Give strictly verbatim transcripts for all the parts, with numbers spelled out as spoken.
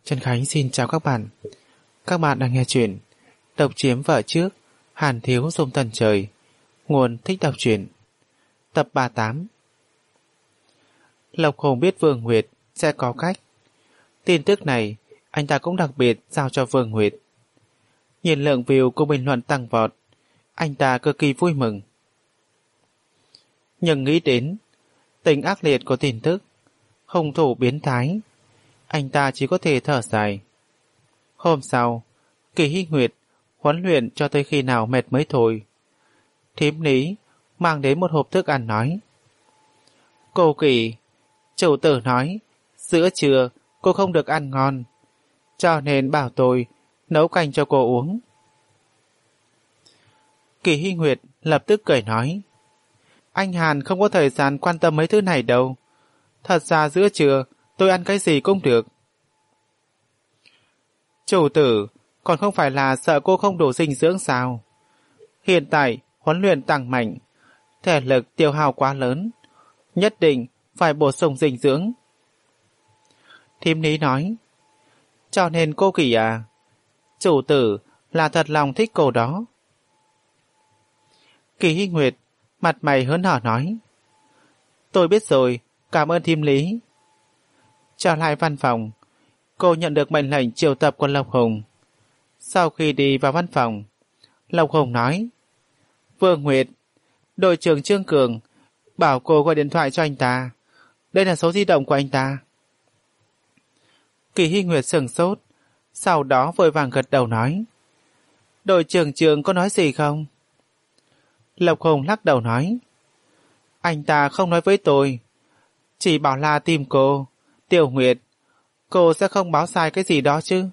Trần Khánh xin chào các bạn. Các bạn đang nghe chuyện Độc chiếm vợ trước, Hàn thiếu dung tần trời. Nguồn Thích đọc truyện. Tập ba mươi tám. Lộc Hùng biết Vương Nguyệt sẽ có cách. Tin tức này anh ta cũng đặc biệt giao cho Vương Nguyệt. Nhìn lượng view của bình luận tăng vọt, anh ta cực kỳ vui mừng. Nhưng nghĩ đến tính ác liệt của tin tức, hung thủ biến thái, anh ta chỉ có thể thở dài. Hôm sau, Kỳ Hy Nguyệt huấn luyện cho tới khi nào mệt mới thôi. Thím Lý mang đến một hộp thức ăn nói: Cô Kỳ, chủ tử nói giữa trưa cô không được ăn ngon, cho nên bảo tôi nấu canh cho cô uống. Kỳ Hy Nguyệt lập tức cười nói: Anh Hàn không có thời gian quan tâm mấy thứ này đâu. Thật ra giữa trưa tôi ăn cái gì cũng được. Chủ tử, còn không phải là sợ cô không đủ dinh dưỡng sao? Hiện tại huấn luyện tăng mạnh, thể lực tiêu hao quá lớn, nhất định phải bổ sung dinh dưỡng. Thím Lý nói: Cho nên cô Kỳ à, chủ tử là thật lòng thích cô đó. Kỳ Hy Nguyệt mặt mày hớn hở nói: Tôi biết rồi, cảm ơn thím Lý. Trở lại văn phòng, cô nhận được mệnh lệnh triệu tập của Lộc Hùng. Sau khi đi vào văn phòng, Lộc Hùng nói: Vương Nguyệt, đội trưởng Trương Cường bảo cô gọi điện thoại cho anh ta. Đây là số di động của anh ta. Kỳ Hy Nguyệt sửng sốt, sau đó vội vàng gật đầu nói: Đội trưởng Trương có nói gì không? Lộc Hùng lắc đầu nói: Anh ta không nói với tôi, chỉ bảo là tìm cô. Tiểu Nguyệt, cô sẽ không báo sai cái gì đó chứ?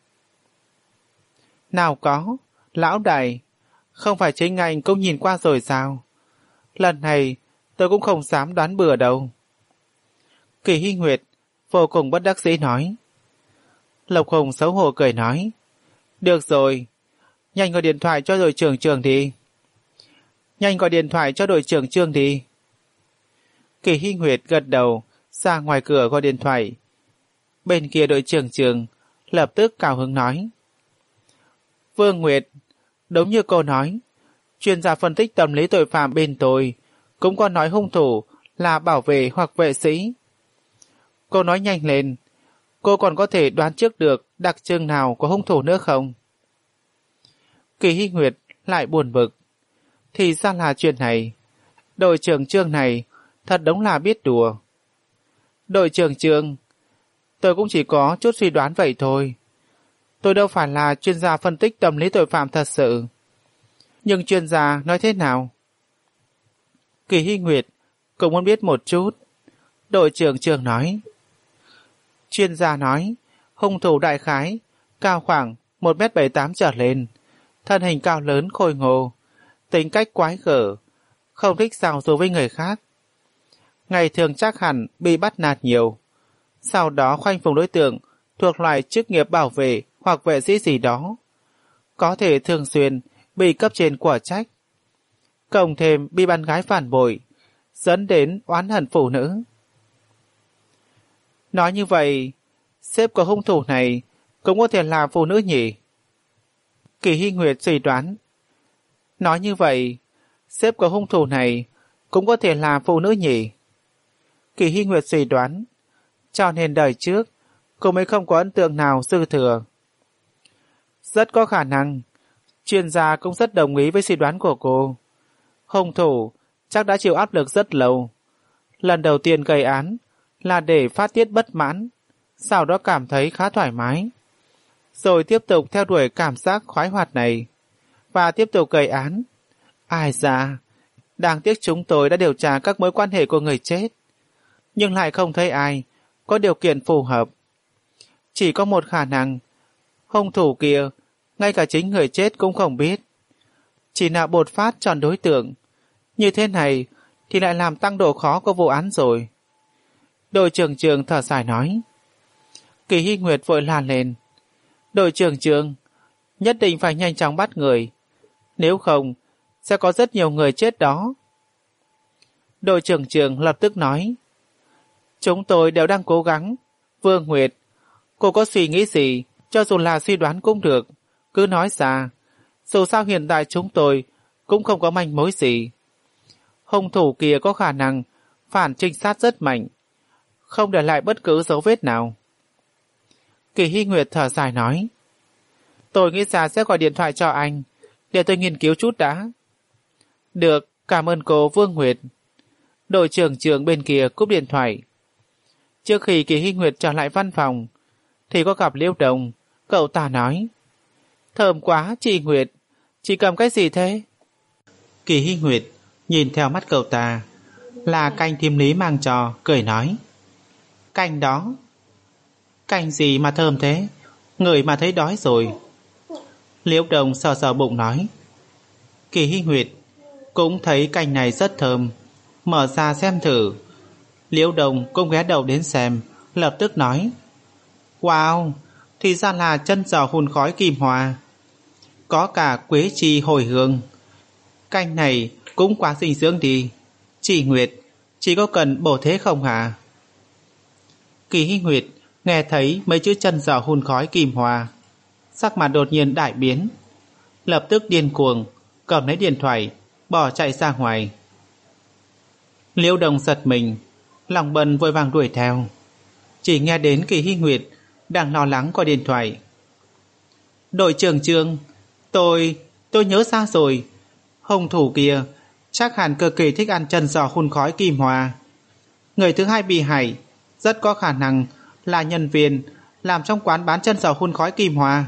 Nào có, lão đại, không phải chính anh cũng nhìn qua rồi sao? Lần này tôi cũng không dám đoán bừa đâu. Kỳ Hy Nguyệt vô cùng bất đắc dĩ nói. Lộc Hùng xấu hổ cười nói: Được rồi, nhanh gọi điện thoại cho đội trưởng Trường đi. Nhanh gọi điện thoại cho đội trưởng Trương đi. Kỳ Hy Nguyệt gật đầu, ra ngoài cửa gọi điện thoại. Bên kia đội trưởng Trường lập tức cao hứng nói: Vương Nguyệt, đúng như cô nói, chuyên gia phân tích tâm lý tội phạm bên tôi cũng có nói hung thủ là bảo vệ hoặc vệ sĩ. Cô nói nhanh lên, cô còn có thể đoán trước được đặc trưng nào của hung thủ nữa không? Kỳ Hy Nguyệt lại buồn bực. Thì ra là chuyện này. Đội trưởng Trương này thật đúng là biết đùa. Đội trưởng Trương, tôi cũng chỉ có chút suy đoán vậy thôi. Tôi đâu phải là chuyên gia phân tích tâm lý tội phạm thật sự. Nhưng chuyên gia nói thế nào? Kỳ Hy Nguyệt cũng muốn biết một chút. Đội trưởng Trương nói: Chuyên gia nói hung thủ đại khái cao khoảng một mét bảy mươi tám trở lên, thân hình cao lớn khôi ngô, tính cách quái gở, không thích giao du với người khác. Ngày thường chắc hẳn bị bắt nạt nhiều, sau đó khoanh vùng đối tượng thuộc loại chức nghiệp bảo vệ hoặc vệ sĩ gì đó, có thể thường xuyên bị cấp trên quả trách, cộng thêm bị bạn gái phản bội, dẫn đến oán hận phụ nữ. Nói như vậy, sếp của hung thủ này cũng có thể là phụ nữ nhỉ? Kỳ Hy Nguyệt suy đoán. Nói như vậy, sếp của hung thủ này cũng có thể là phụ nữ nhỉ? Kỳ Hy Nguyệt suy đoán, cho nên đời trước cô mới không có ấn tượng nào dư thừa. Rất có khả năng, chuyên gia cũng rất đồng ý với suy đoán của cô. Hung thủ chắc đã chịu áp lực rất lâu. Lần đầu tiên gây án là để phát tiết bất mãn, sau đó cảm thấy khá thoải mái, rồi tiếp tục theo đuổi cảm giác khoái hoạt này, và tiếp tục gây án. Ai da, đáng tiếc chúng tôi đã điều tra các mối quan hệ của người chết, nhưng lại không thấy ai có điều kiện phù hợp. Chỉ có một khả năng, hung thủ kia ngay cả chính người chết cũng không biết, chỉ là bột phát chọn đối tượng. Như thế này thì lại làm tăng độ khó của vụ án rồi. Đội trưởng Trường thở dài nói. Kỳ Hy Nguyệt vội la lên: Đội trưởng Trường, nhất định phải nhanh chóng bắt người, nếu không sẽ có rất nhiều người chết đó. Đội trưởng Trường lập tức nói: Chúng tôi đều đang cố gắng. Vương Nguyệt, Cô có suy nghĩ gì, cho dù là suy đoán cũng được, cứ nói ra. Dù sao hiện tại chúng tôi cũng không có manh mối gì. Hung thủ kia có khả năng phản trinh sát rất mạnh, không để lại bất cứ dấu vết nào. Kỳ Hy Nguyệt thở dài nói, tôi nghĩ ra sẽ gọi điện thoại cho anh, để tôi nghiên cứu chút đã. Được, cảm ơn cô Vương Nguyệt. Đội trưởng trưởng bên kia cúp điện thoại. Trước khi Kỳ Hy Nguyệt trở lại văn phòng, thì có gặp Liễu Đồng. Cậu ta nói, thơm quá chị Nguyệt, chị cầm cái gì thế? Kỳ Hy Nguyệt nhìn theo mắt cậu ta, là canh thiêm lý mang cho, cười nói, canh đó. Canh gì mà thơm thế, người mà thấy đói rồi. Liễu Đồng sờ sờ bụng nói, Kỳ Hy Nguyệt cũng thấy canh này rất thơm, mở ra xem thử. Liễu Đồng cũng ghé đầu đến xem, lập tức nói, wow, thì ra là chân giò hun khói kim hoa, có cả quế chi hồi hương. Canh này cũng quá dinh dưỡng đi. Chị Nguyệt, chị có cần bổ thế không hả? Kỳ Hy Nguyệt nghe thấy mấy chữ chân giò hun khói kim hoa, sắc mặt đột nhiên đại biến, lập tức điên cuồng cầm lấy điện thoại bỏ chạy ra ngoài. Liễu Đồng giật mình, lòng bần vội vàng đuổi theo, chỉ nghe đến Kỳ Hy Nguyệt đang lo lắng qua điện thoại. Đội trưởng Trương, tôi tôi nhớ ra rồi, hung thủ kia chắc hẳn cực kỳ thích ăn chân giò hun khói kim hoa. Người thứ hai bị hại rất có khả năng là nhân viên làm trong quán bán chân giò hun khói kim hoa.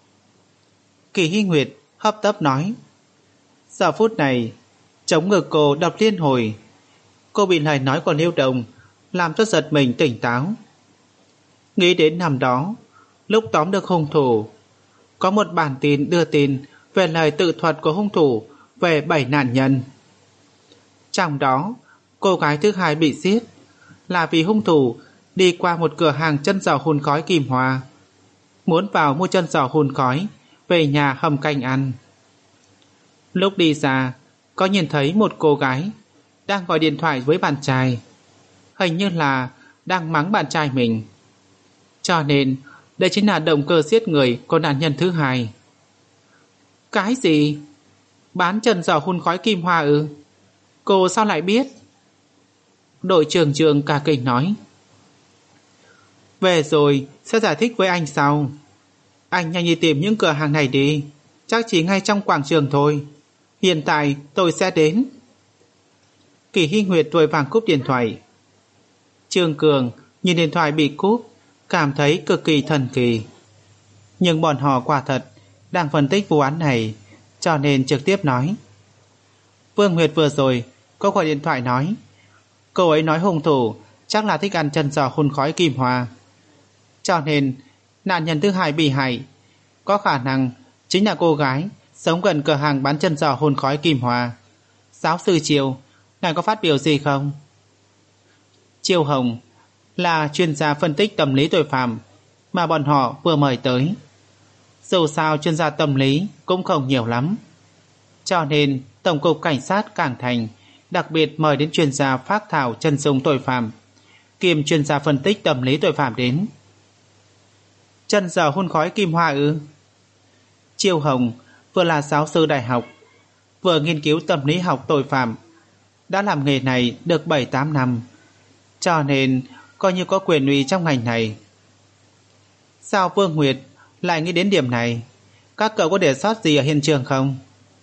Kỳ Hy Nguyệt hấp tấp nói. Giờ phút này chống ngực cô đập liên hồi. Cô bị lời nói của Liễu Đồng làm cho giật mình tỉnh táo. Nghĩ đến năm đó, lúc tóm được hung thủ, có một bản tin đưa tin về lời tự thuật của hung thủ về bảy nạn nhân. Trong đó, cô gái thứ hai bị giết là vì hung thủ đi qua một cửa hàng chân giò hun khói kim hoa, muốn vào mua chân giò hun khói về nhà hầm canh ăn. Lúc đi ra, có nhìn thấy một cô gái đang gọi điện thoại với bạn trai, hình như là đang mắng bạn trai mình. Cho nên đây chính là động cơ giết người của nạn nhân thứ hai. Cái gì? Bán chân giò hun khói kim hoa ư? Cô sao lại biết? Đội trưởng Trường cả kinh nói. Về rồi sẽ giải thích với anh sau. Anh nhanh đi tìm những cửa hàng này đi, chắc chỉ ngay trong quảng trường thôi. Hiện tại tôi sẽ đến. Kỳ Hy Nguyệt vội vàng cúp điện thoại. Trương Cường nhìn điện thoại bị cúp, cảm thấy cực kỳ thần kỳ. Nhưng bọn họ quả thật đang phân tích vụ án này, cho nên trực tiếp nói. Vương Nguyệt vừa rồi có gọi điện thoại nói, cô ấy nói hung thủ chắc là thích ăn chân giò hun khói kim hoa, cho nên nạn nhân thứ hai bị hại có khả năng chính là cô gái sống gần cửa hàng bán chân giò hun khói kim hoa. Giáo sư Triều, ngài có phát biểu gì không? Triều Hồng là chuyên gia phân tích tâm lý tội phạm mà bọn họ vừa mời tới. Dù sao chuyên gia tâm lý cũng không nhiều lắm, cho nên Tổng cục Cảnh sát Cảng Thành đặc biệt mời đến chuyên gia phác thảo chân dung tội phạm kiêm chuyên gia phân tích tâm lý tội phạm đến. Chân giò hun khói kim hoa ư? Triều Hồng vừa là giáo sư đại học, vừa nghiên cứu tâm lý học tội phạm, đã làm nghề này được bảy tám năm, cho nên coi như có quyền uy trong ngành này. Sao Vương Nguyệt lại nghĩ đến điểm này? Các cậu có để sót gì ở hiện trường không?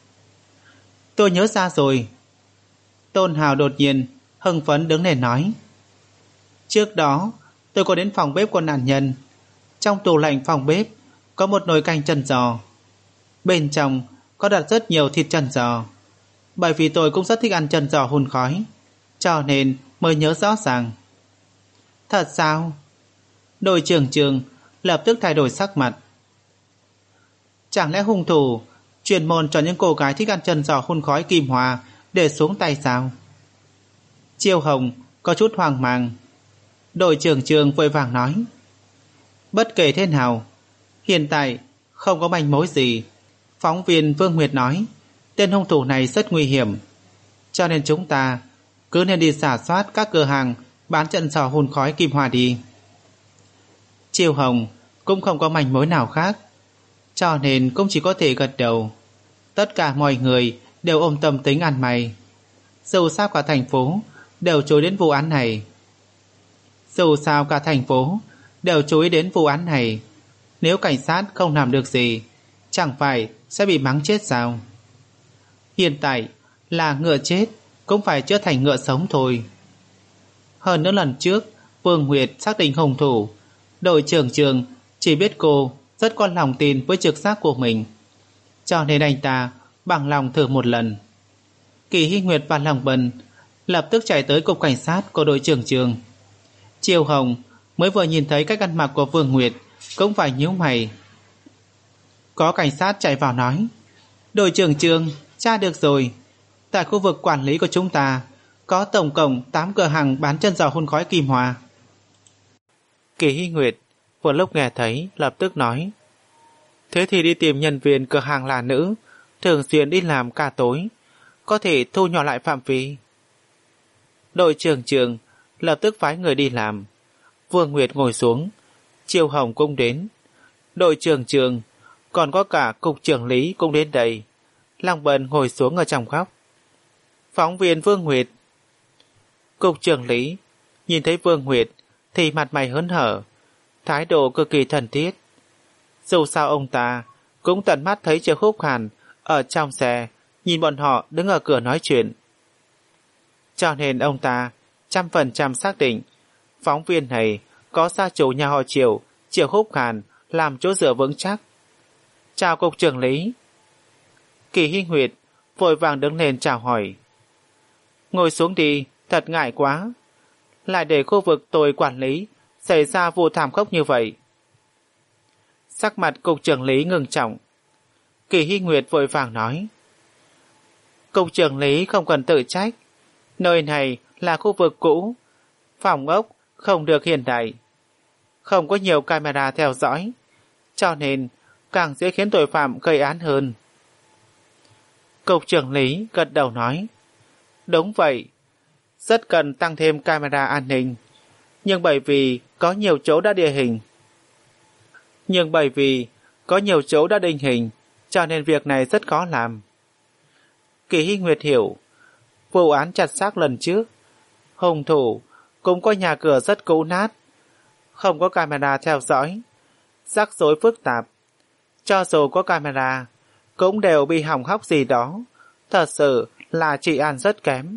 Tôi nhớ ra rồi. Tôn Hào đột nhiên hưng phấn đứng lên nói. Trước đó tôi có đến phòng bếp của nạn nhân. Trong tủ lạnh phòng bếp có một nồi canh chân giò, bên trong có đặt rất nhiều thịt chân giò. Bởi vì tôi cũng rất thích ăn chân giò hun khói, cho nên mới nhớ rõ ràng. Thật sao? Đội trưởng Trường lập tức thay đổi sắc mặt. Chẳng lẽ hung thủ chuyên môn cho những cô gái thích ăn chân giò hun khói kim hoa để xuống tay sao? Triều Hồng có chút hoang mang. Đội trưởng Trường vội vàng nói. Bất kể thế nào, hiện tại không có manh mối gì. Phóng viên Vương Nguyệt nói tên hung thủ này rất nguy hiểm, cho nên chúng ta cứ nên đi rà soát các cửa hàng bán chân giò hun khói kim hoa đi. Chiêu Hồng cũng không có manh mối nào khác, cho nên cũng chỉ có thể gật đầu. Tất cả mọi người đều ôm tâm tính ăn mày. Dù sao cả thành phố đều chú ý đến vụ án này. Dù sao cả thành phố đều chú ý đến vụ án này. Nếu cảnh sát không làm được gì, chẳng phải sẽ bị mắng chết sao? Hiện tại là ngựa chết cũng phải trở thành ngựa sống thôi. Hơn nữa lần trước Vương Nguyệt xác định hung thủ, đội trưởng Trường chỉ biết cô rất có lòng tin với trực giác của mình, cho nên anh ta bằng lòng thử một lần. Kỳ Hy Nguyệt và Lòng Bần lập tức chạy tới cục cảnh sát của đội trưởng Trường. Chiêu Hồng mới vừa nhìn thấy cách ăn mặc của Vương Nguyệt cũng phải nhíu mày. Có cảnh sát chạy vào nói, đội trưởng Trường, tra được rồi, tại khu vực quản lý của chúng ta có tổng cộng tám cửa hàng bán chân giò hun khói kim hoa. Kỳ Hy Nguyệt vừa lúc nghe thấy lập tức nói, thế thì đi tìm nhân viên cửa hàng là nữ, thường xuyên đi làm cả tối, có thể thu nhỏ lại phạm vi. Đội trưởng Trường lập tức phái người đi làm. Vương Nguyệt ngồi xuống, Chiêu Hồng cũng đến, đội trưởng Trường còn có cả cục trưởng lý cũng đến đây. Long Bần ngồi xuống ở trong góc. Phóng viên Vương Nguyệt. Cục trưởng lý nhìn thấy Vương Nguyệt thì mặt mày hớn hở, thái độ cực kỳ thân thiết. Dù sao ông ta cũng tận mắt thấy Triệu Húc Hàn ở trong xe nhìn bọn họ đứng ở cửa nói chuyện, cho nên ông ta trăm phần trăm xác định phóng viên này có gia chủ nhà họ Triệu, Triệu Húc Hàn làm chỗ dựa vững chắc. Chào cục trưởng lý. Kỳ Hy Nguyệt vội vàng đứng lên chào hỏi. Ngồi xuống đi, thật ngại quá, lại để khu vực tôi quản lý xảy ra vụ thảm khốc như vậy. Sắc mặt cục trưởng lý ngưng trọng. Kỳ Hy Nguyệt vội vàng nói, cục trưởng lý không cần tự trách, nơi này là khu vực cũ, phòng ốc không được hiện đại, không có nhiều camera theo dõi, cho nên càng dễ khiến tội phạm gây án hơn. Cục trưởng lý gật đầu nói, đúng vậy, rất cần tăng thêm camera an ninh, nhưng bởi vì có nhiều chỗ đã địa hình. Nhưng bởi vì có nhiều chỗ đã định hình, cho nên việc này rất khó làm. Kỳ Hy Nguyệt hiểu, vụ án chặt xác lần trước, hung thủ cũng có nhà cửa rất cũ nát, không có camera theo dõi, rắc rối phức tạp. Cho dù có camera, cũng đều bị hỏng hóc gì đó, thật sự là trị an rất kém.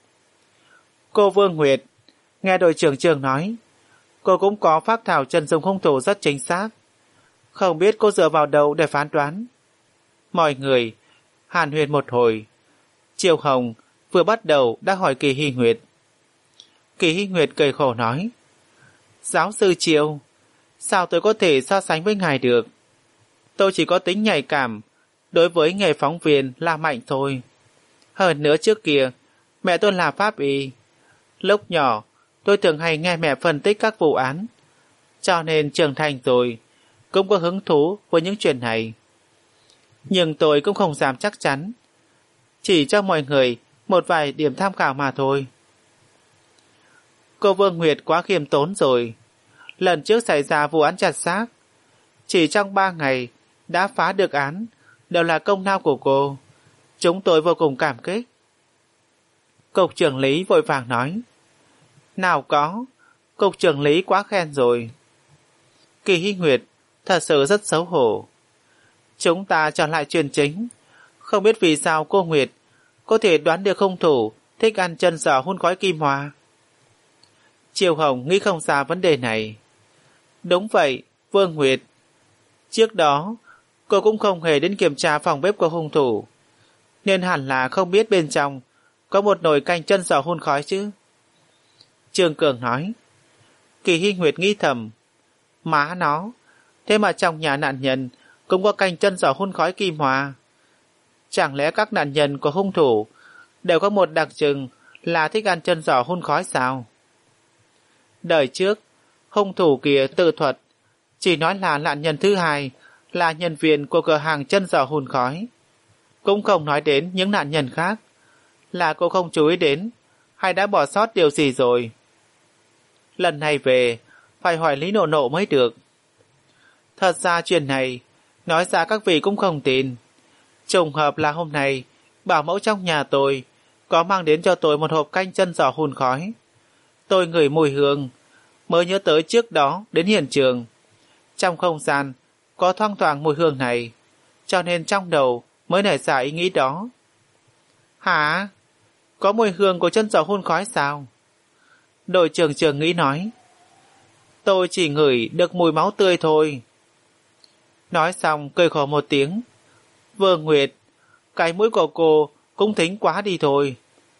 Cô Vương Nguyệt, nghe đội trưởng Trường nói, cô cũng có phác thảo chân dung hung thủ rất chính xác, không biết cô dựa vào đâu để phán đoán. Mọi người hàn huyên một hồi. Triệu Hồng vừa bắt đầu đã hỏi Kỳ Hy Nguyệt. Kỳ Hy Nguyệt cười khổ nói, giáo sư Triệu, sao tôi có thể so sánh với ngài được? Tôi chỉ có tính nhạy cảm đối với nghề phóng viên là mạnh thôi. Hơn nữa trước kia mẹ tôi là pháp y, lúc nhỏ tôi thường hay nghe mẹ phân tích các vụ án, cho nên trưởng thành rồi cũng có hứng thú với những chuyện này. Nhưng tôi cũng không dám chắc chắn, chỉ cho mọi người một vài điểm tham khảo mà thôi. Cô Vương Nguyệt quá khiêm tốn rồi. Lần trước xảy ra vụ án chặt xác, chỉ trong ba ngày đã phá được án, đều là công lao của cô. Chúng tôi vô cùng cảm kích. Cục trưởng lý vội vàng nói, nào có, cục trưởng lý quá khen rồi. Kỳ Hy Nguyệt thật sự rất xấu hổ. Chúng ta trở lại chuyện chính. Không biết vì sao cô Nguyệt có thể đoán được hung thủ thích ăn chân giò hun khói kim hoa. Triều Hồng nghĩ không ra vấn đề này. Đúng vậy, Vương Nguyệt. Trước đó, cô cũng không hề đến kiểm tra phòng bếp của hung thủ, nên hẳn là không biết bên trong có một nồi canh chân giò hun khói chứ. Trương Cường nói. Kỳ Hy Nguyệt nghĩ thầm, má nó, thế mà trong nhà nạn nhân cũng có canh chân giò hun khói kim hoa. Chẳng lẽ các nạn nhân của hung thủ đều có một đặc trưng là thích ăn chân giò hun khói sao? Đời trước, hung thủ kia tự thuật chỉ nói là nạn nhân thứ hai là nhân viên của cửa hàng chân giò hun khói, cũng không nói đến những nạn nhân khác. Là cô không chú ý đến hay đã bỏ sót điều gì rồi? Lần này về, phải hỏi Lý Nộ Nộ mới được. Thật ra chuyện này, nói ra các vị cũng không tin. Trùng hợp là hôm nay, bảo mẫu trong nhà tôi có mang đến cho tôi một hộp canh chân giò hun khói. Tôi ngửi mùi hương, mới nhớ tới trước đó đến hiện trường. Trong không gian, có thoang thoảng mùi hương này, cho nên trong đầu mới nảy ra ý nghĩ đó. Hả? Có mùi hương của chân giò hun khói sao? Đội trưởng trưởng nghĩ nói. Tôi chỉ ngửi được mùi máu tươi thôi. Nói xong cười khổ một tiếng. Vương Nguyệt, cái mũi của cô cũng thính quá đi thôi.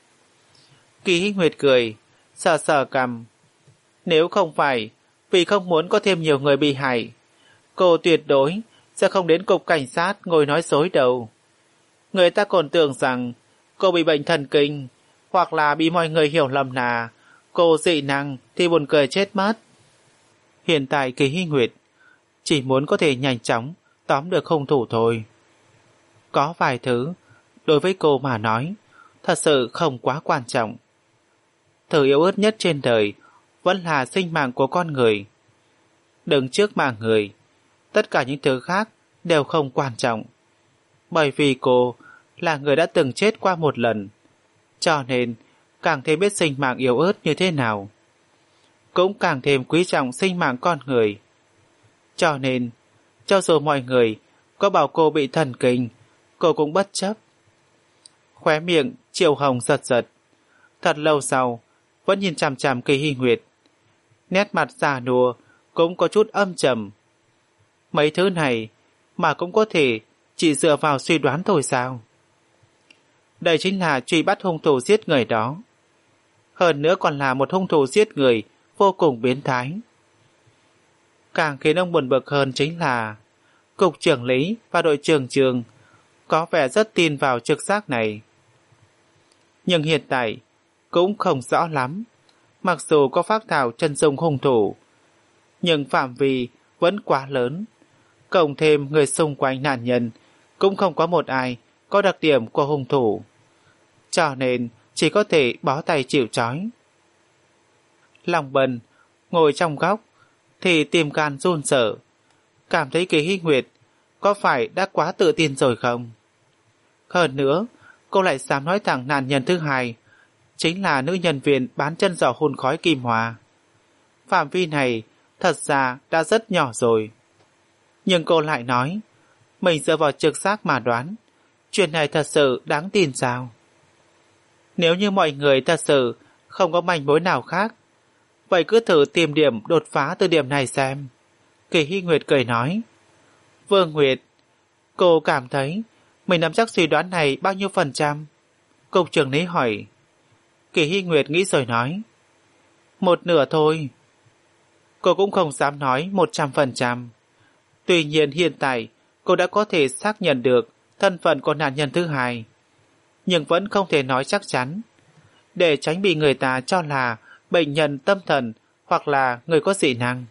Kỳ Hinh Nguyệt cười, sờ sờ cằm. Nếu không phải vì không muốn có thêm nhiều người bị hại, cô tuyệt đối sẽ không đến cục cảnh sát ngồi nói dối đâu. Người ta còn tưởng rằng cô bị bệnh thần kinh, hoặc là bị mọi người hiểu lầm là cô dị năng thì buồn cười chết mất. Hiện tại Kỳ Hinh Nguyệt chỉ muốn có thể nhanh chóng tóm được hung thủ thôi. Có vài thứ đối với cô mà nói thật sự không quá quan trọng. Thứ yếu ớt nhất trên đời vẫn là sinh mạng của con người. Đứng trước mạng người, tất cả những thứ khác đều không quan trọng. Bởi vì cô là người đã từng chết qua một lần, cho nên càng thêm biết sinh mạng yếu ớt như thế nào, cũng càng thêm quý trọng sinh mạng con người. Cho nên, cho dù mọi người có bảo cô bị thần kinh, cô cũng bất chấp. Khóe miệng Triệu Hồng giật giật. Thật lâu sau, vẫn nhìn chằm chằm Kỳ Hinh Nguyệt. Nét mặt già nua cũng có chút âm trầm. Mấy thứ này mà cũng có thể chỉ dựa vào suy đoán thôi sao? Đây chính là truy bắt hung thủ giết người đó. Hơn nữa còn là một hung thủ giết người vô cùng biến thái. Càng khiến ông buồn bực hơn chính là cục trưởng Lý và đội trưởng Trường có vẻ rất tin vào trực giác này. Nhưng hiện tại cũng không rõ lắm. Mặc dù có phác thảo chân dung hung thủ, nhưng phạm vi vẫn quá lớn. Cộng thêm người xung quanh nạn nhân cũng không có một ai có đặc điểm của hung thủ, cho nên chỉ có thể bó tay chịu trói. Lòng Bần ngồi trong góc thì tim gan run sợ, cảm thấy Kỳ Hinh Nguyệt có phải đã quá tự tin rồi không? Hơn nữa, cô lại dám nói thẳng nạn nhân thứ hai chính là nữ nhân viên bán chân giò hun khói Kim Hòa. Phạm vi này thật ra đã rất nhỏ rồi. Nhưng cô lại nói mình dựa vào trực giác mà đoán. Chuyện này thật sự đáng tin sao? Nếu như mọi người thật sự không có manh mối nào khác, vậy cứ thử tìm điểm đột phá từ điểm này xem. Kỳ Hinh Nguyệt cười nói. Vương Nguyệt, cô cảm thấy mình nắm chắc suy đoán này bao nhiêu phần trăm? Cục trưởng Lý hỏi. Kỳ Hinh Nguyệt nghĩ rồi nói. Một nửa thôi. Cô cũng không dám nói một trăm phần trăm. Tuy nhiên hiện tại cô đã có thể xác nhận được thân phận của nạn nhân thứ hai, nhưng vẫn không thể nói chắc chắn, để tránh bị người ta cho là bệnh nhân tâm thần hoặc là người có dị năng.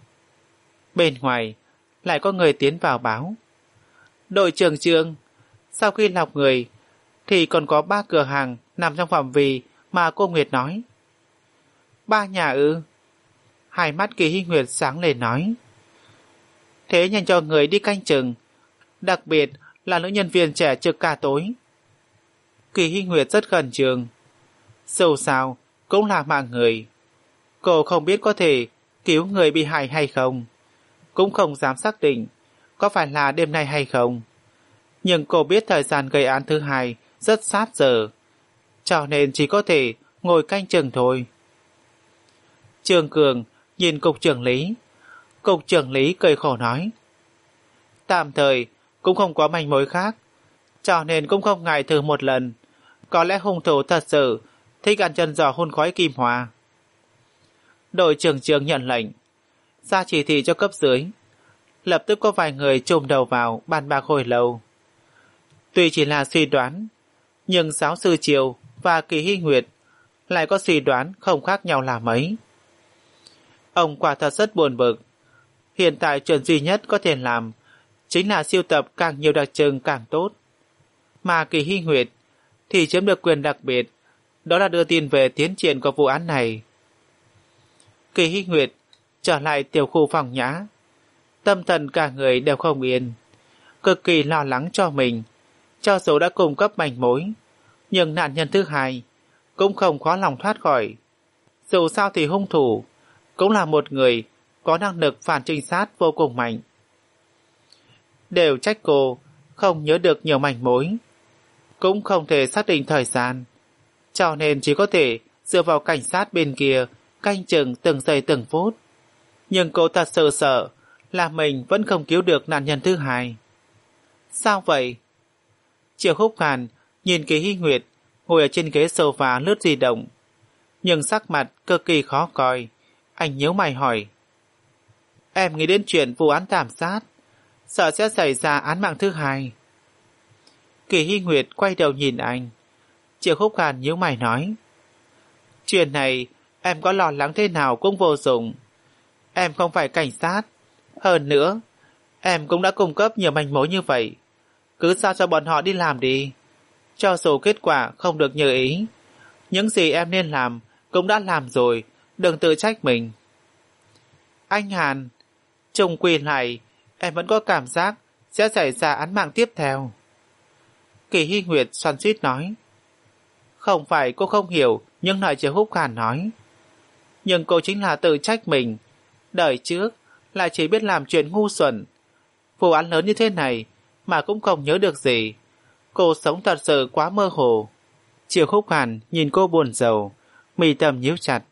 Bên ngoài lại có người tiến vào báo. Đội trưởng Trương, sau khi lọc người thì còn có ba cửa hàng nằm trong phạm vi mà cô Nguyệt nói. Ba nhà ư? Hai mắt Kỳ Hinh Nguyệt sáng lên nói. Thế nhanh cho người đi canh chừng, đặc biệt là nữ nhân viên trẻ trực cả tối. Kỳ Hinh Nguyệt rất khẩn trương. Dù sao cũng là mạng người. Cô không biết có thể cứu người bị hại hay không, cũng không dám xác định có phải là đêm nay hay không. Nhưng cô biết thời gian gây án thứ hai rất sát giờ, cho nên chỉ có thể ngồi canh chừng thôi. Trương Cường nhìn cục trưởng Lý. Cục trưởng Lý cười khổ nói. Tạm thời cũng không có manh mối khác, cho nên cũng không ngại thử một lần. Có lẽ hung thủ thật sự thích ăn chân giò hun khói Kim Hòa. Đội trưởng Trương nhận lệnh, ra chỉ thị cho cấp dưới. Lập tức có vài người chùm đầu vào bàn bạc hồi lâu. Tuy chỉ là suy đoán, nhưng giáo sư Triều và Kỳ Hinh Nguyệt lại có suy đoán không khác nhau là mấy. Ông quả thật rất buồn bực. Hiện tại chuyện duy nhất có thể làm chính là sưu tập càng nhiều đặc trưng càng tốt. Mà Kỳ Hinh Nguyệt thì chiếm được quyền đặc biệt, đó là đưa tin về tiến triển của vụ án này. Kỳ Hinh Nguyệt trở lại tiểu khu phòng nhã. Tâm thần cả người đều không yên, cực kỳ lo lắng cho mình. Cho dù đã cung cấp manh mối, nhưng nạn nhân thứ hai cũng không khó lòng thoát khỏi. Dù sao thì hung thủ cũng là một người có năng lực phản trinh sát vô cùng mạnh. Đều trách cô không nhớ được nhiều manh mối, cũng không thể xác định thời gian, cho nên chỉ có thể dựa vào cảnh sát bên kia canh chừng từng giây từng phút. Nhưng cô thật sự sợ là mình vẫn không cứu được nạn nhân thứ hai. Sao vậy? Triệu Húc Hàn nhìn Kỳ Hy Nguyệt ngồi ở trên ghế sofa lướt di động, nhưng sắc mặt cực kỳ khó coi. Anh nhíu mày hỏi: Em nghĩ đến chuyện vụ án thảm sát, sợ sẽ xảy ra án mạng thứ hai. Kỳ Hy Nguyệt quay đầu nhìn anh. Triệu Húc Hàn nhíu mày nói: Chuyện này em có lo lắng thế nào cũng vô dụng. Em không phải cảnh sát. Hơn nữa, em cũng đã cung cấp nhiều manh mối như vậy. Cứ sao cho bọn họ đi làm đi. Cho dù kết quả không được như ý, những gì em nên làm cũng đã làm rồi, đừng tự trách mình. Anh Hàn, trùng quy lại, em vẫn có cảm giác sẽ xảy ra án mạng tiếp theo. Kỳ Hy Nguyệt xoắn xuýt nói. Không phải cô không hiểu những lời Triệu Húc Hàn nói, nhưng cô chính là tự trách mình. Đời trước lại chỉ biết làm chuyện ngu xuẩn, vụ án lớn như thế này mà cũng không nhớ được gì. Cô sống thật sự quá mơ hồ. Triệu Húc Hàn nhìn cô buồn rầu, mi tâm nhíu chặt.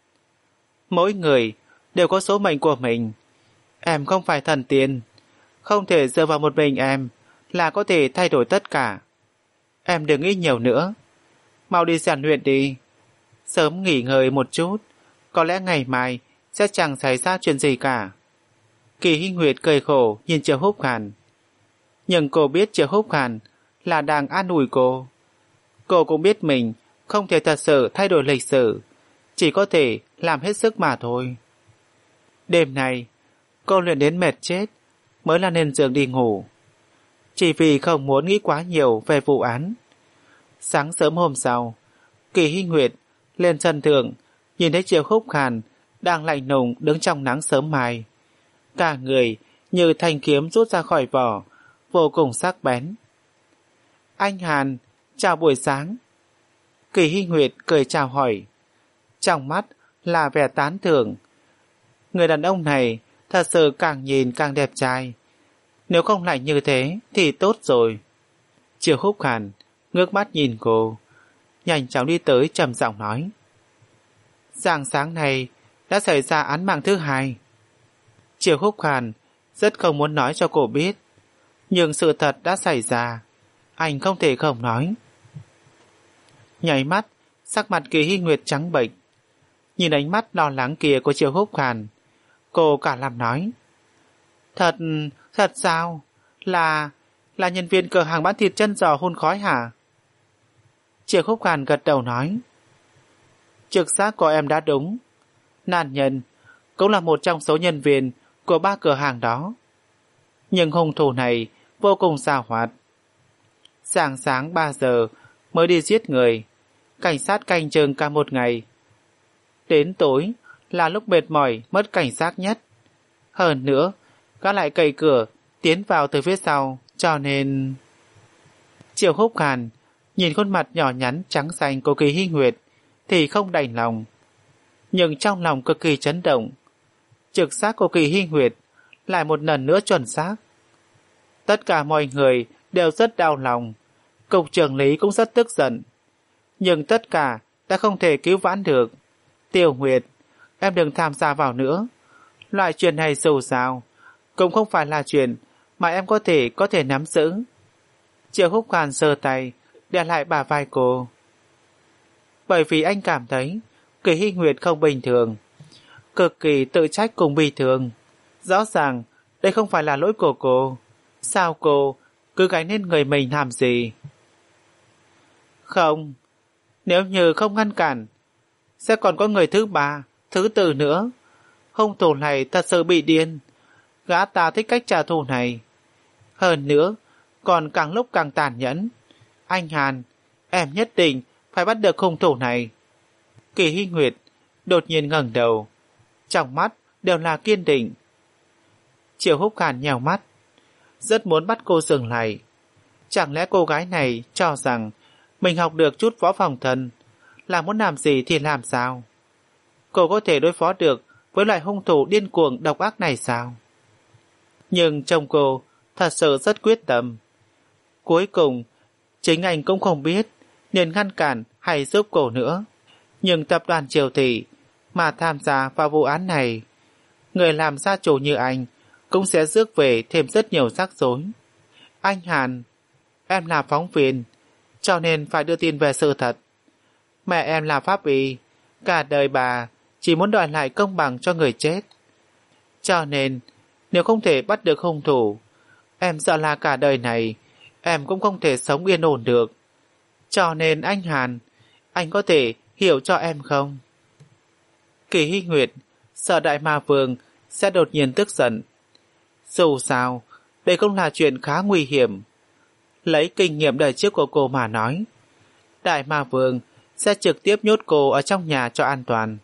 Mỗi người đều có số mệnh của mình. Em không phải thần tiên, không thể dựa vào một mình em là có thể thay đổi tất cả. Em đừng nghĩ nhiều nữa, mau đi rèn luyện đi, sớm nghỉ ngơi một chút, có lẽ ngày mai sẽ chẳng xảy ra chuyện gì cả. Kỳ Hy Nguyệt cười khổ nhìn Triệu Húc Hàn, nhưng cô biết Triệu Húc Hàn là đang an ủi cô. Cô cũng biết mình không thể thật sự thay đổi lịch sử, chỉ có thể làm hết sức mà thôi. Đêm này cô luyện đến mệt chết mới là lên giường đi ngủ, chỉ vì không muốn nghĩ quá nhiều về vụ án. Sáng sớm hôm sau, Kỳ Hy Nguyệt lên sân thượng, nhìn thấy Triệu Húc Hàn đang lạnh lùng đứng trong nắng sớm mai. Cả người như thanh kiếm rút ra khỏi vỏ, vô cùng sắc bén. Anh Hàn, chào buổi sáng. Kỳ Hy Nguyệt cười chào hỏi, trong mắt là vẻ tán thưởng. Người đàn ông này thật sự càng nhìn càng đẹp trai, nếu không lại như thế thì tốt rồi. Triệu Húc Hàn ngước mắt nhìn cô, nhanh chóng đi tới trầm giọng nói: Sáng sáng này đã xảy ra án mạng thứ hai. Triệu Húc Hàn rất không muốn nói cho cô biết, nhưng sự thật đã xảy ra, anh không thể không nói. Nháy mắt, sắc mặt Kỳ Hy Nguyệt trắng bệch. Nhìn ánh mắt lo lắng kia của Triệu Húc Hàn, cô cả làm nói: Thật, thật sao? Là, là nhân viên cửa hàng bán thịt chân giò hun khói hả? Triệu Húc Hàn gật đầu nói: Trực giác của em đã đúng. Nạn nhân cũng là một trong số nhân viên của ba cửa hàng đó. Nhưng hung thủ này vô cùng xảo hoạt. Sáng sáng ba giờ mới đi giết người, cảnh sát canh chừng cả một ngày. Đến tối là lúc mệt mỏi mất cảnh giác nhất. Hơn nữa, gã lại cậy cửa tiến vào từ phía sau, cho nên... Triệu Húc Hàn nhìn khuôn mặt nhỏ nhắn trắng xanh của Kỳ Hy Nguyệt thì không đành lòng, nhưng trong lòng cực kỳ chấn động. Trực giác của Kỳ Hy Nguyệt lại một lần nữa chuẩn xác. Tất cả mọi người đều rất đau lòng, cục trưởng lý cũng rất tức giận, nhưng tất cả đã không thể cứu vãn được. Tiểu Nguyệt, em đừng tham gia vào nữa. Loại chuyện này dù sao cũng không phải là chuyện mà em có thể có thể nắm giữ. Triệu Húc Hàn giơ tay đè lại bả vai cô, bởi vì anh cảm thấy Kỳ Hy Nguyệt không bình thường, cực kỳ tự trách cùng bi thường. Rõ ràng đây không phải là lỗi của cô, sao cô cứ gánh lên người mình làm gì? Không, nếu như không ngăn cản, sẽ còn có người thứ ba, thứ tư nữa. Hung thủ này thật sự bị điên. Gã ta thích cách trả thù này, hơn nữa còn càng lúc càng tàn nhẫn. Anh Hàn, em nhất định phải bắt được hung thủ này. Kỳ Hy Nguyệt đột nhiên ngẩng đầu, trong mắt đều là kiên định. Triệu Húc Hàn nhèo mắt, rất muốn bắt cô dừng lại. Chẳng lẽ cô gái này cho rằng mình học được chút võ phòng thân, là muốn làm gì thì làm sao? Cô có thể đối phó được với loại hung thủ điên cuồng độc ác này sao? Nhưng trông cô thật sự rất quyết tâm. Cuối cùng, chính anh cũng không biết nên ngăn cản hay giúp cô nữa. Nhưng tập đoàn Triều Thị mà tham gia vào vụ án này, người làm gia chủ như anh cũng sẽ rước về thêm rất nhiều rắc rối. Anh Hàn, em là phóng viên, cho nên phải đưa tin về sự thật. Mẹ em là pháp y, cả đời bà chỉ muốn đòi lại công bằng cho người chết. Cho nên, nếu không thể bắt được hung thủ, em sợ là cả đời này em cũng không thể sống yên ổn được. Cho nên anh Hàn, anh có thể hiểu cho em không? Kỳ Hy Nguyệt sợ Đại Ma Vương sẽ đột nhiên tức giận. Dù sao, đây cũng là chuyện khá nguy hiểm. Lấy kinh nghiệm đời trước của cô mà nói, Đại Ma Vương sẽ trực tiếp nhốt cô ở trong nhà cho an toàn.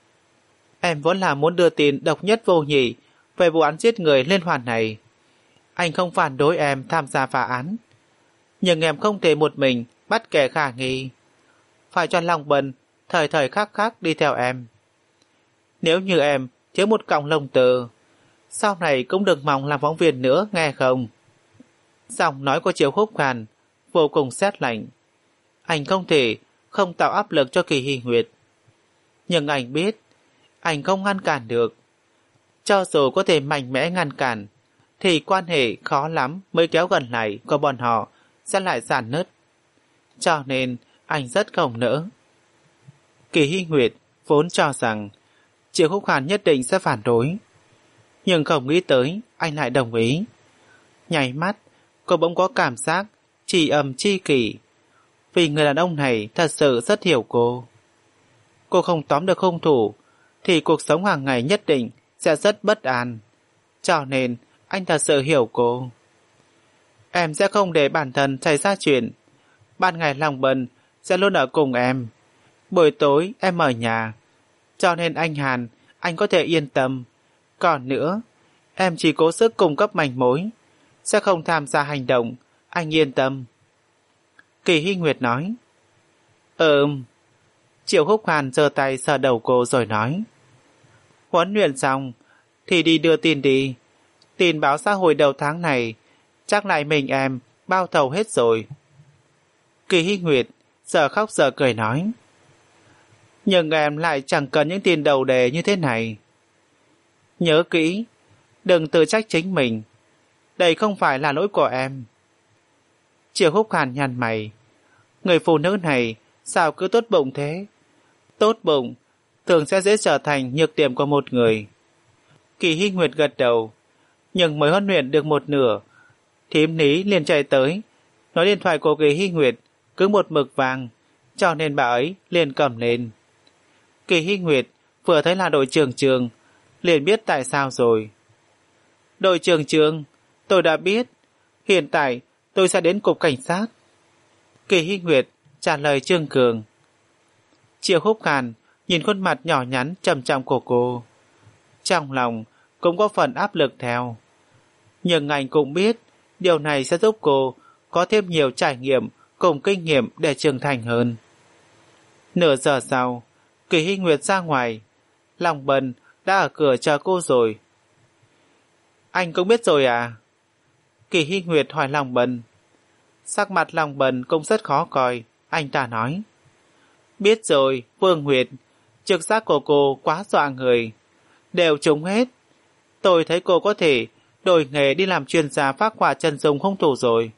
Em vốn là muốn đưa tin độc nhất vô nhị về vụ án giết người liên hoàn này. Anh không phản đối em tham gia phá án, nhưng em không thể một mình bắt kẻ khả nghi. Phải cho Long Bân thời thời khắc khắc đi theo em. Nếu như em thiếu một cọng lông tơ, sau này cũng đừng mong làm phóng viên nữa, nghe không? Giọng nói của Triệu Húc Hàn vô cùng sét lạnh. Anh không thể không tạo áp lực cho Kỳ Hy Nguyệt. Nhưng anh biết anh không ngăn cản được. Cho dù có thể mạnh mẽ ngăn cản, thì quan hệ khó lắm mới kéo gần lại của bọn họ sẽ lại giãn nứt. Cho nên anh rất không nỡ. Kỳ Hy Nguyệt vốn cho rằng Triệu Húc Hàn nhất định sẽ phản đối, nhưng không nghĩ tới anh lại đồng ý. Nháy mắt, cô bỗng có cảm giác trì âm chi kỷ, vì người đàn ông này thật sự rất hiểu cô. Cô không tóm được hung thủ, thì cuộc sống hàng ngày nhất định sẽ rất bất an. Cho nên anh thật sự hiểu cô. Em sẽ không để bản thân xảy ra chuyện. Ban ngày Long Bân sẽ luôn ở cùng em. Buổi tối em ở nhà. Cho nên anh Hàn, anh có thể yên tâm. Còn nữa, em chỉ cố sức cung cấp manh mối, sẽ không tham gia hành động, anh yên tâm. Kỳ Hy Nguyệt nói. Ừm. Triệu Húc Hàn giơ tay sờ đầu cô rồi nói. Huấn luyện xong thì đi đưa tin đi. Tin báo xã hội đầu tháng này chắc lại mình em bao thầu hết rồi. Kỳ Hy Nguyệt giờ khóc giờ cười nói. Nhưng em lại chẳng cần những tin đầu đề như thế này. Nhớ kỹ, đừng tự trách chính mình. Đây không phải là lỗi của em. Triệu Húc Hàn nhăn mày. Người phụ nữ này sao cứ tốt bụng thế? Tốt bụng thường sẽ dễ trở thành nhược điểm của một người. Kỳ Hy Nguyệt gật đầu, nhưng mới huấn luyện được một nửa, thím Lý liền chạy tới, nói điện thoại của Kỳ Hy Nguyệt cứ một mực vàng, cho nên bà ấy liền cầm lên. Kỳ Hy Nguyệt vừa thấy là đội trưởng Trường, liền biết tại sao rồi. Đội trưởng Trường, tôi đã biết, hiện tại tôi sẽ đến cục cảnh sát. Kỳ Hy Nguyệt trả lời Trương Cường. Triệu Húc Hàn nhìn khuôn mặt nhỏ nhắn trầm trọng của cô, trong lòng cũng có phần áp lực theo. Nhưng anh cũng biết điều này sẽ giúp cô có thêm nhiều trải nghiệm cùng kinh nghiệm để trưởng thành hơn. Nửa giờ sau, Kỳ Hy Nguyệt ra ngoài, Long Bân đã ở cửa chờ cô rồi. Anh cũng biết rồi à? Kỳ Hy Nguyệt hỏi Long Bân. Sắc mặt Long Bân cũng rất khó coi, anh ta nói. Biết rồi, Vương Nguyệt, trực giác của cô quá dọa người. Đều trúng hết. Tôi thấy cô có thể đổi nghề đi làm chuyên gia phác họa chân dung hung thủ rồi.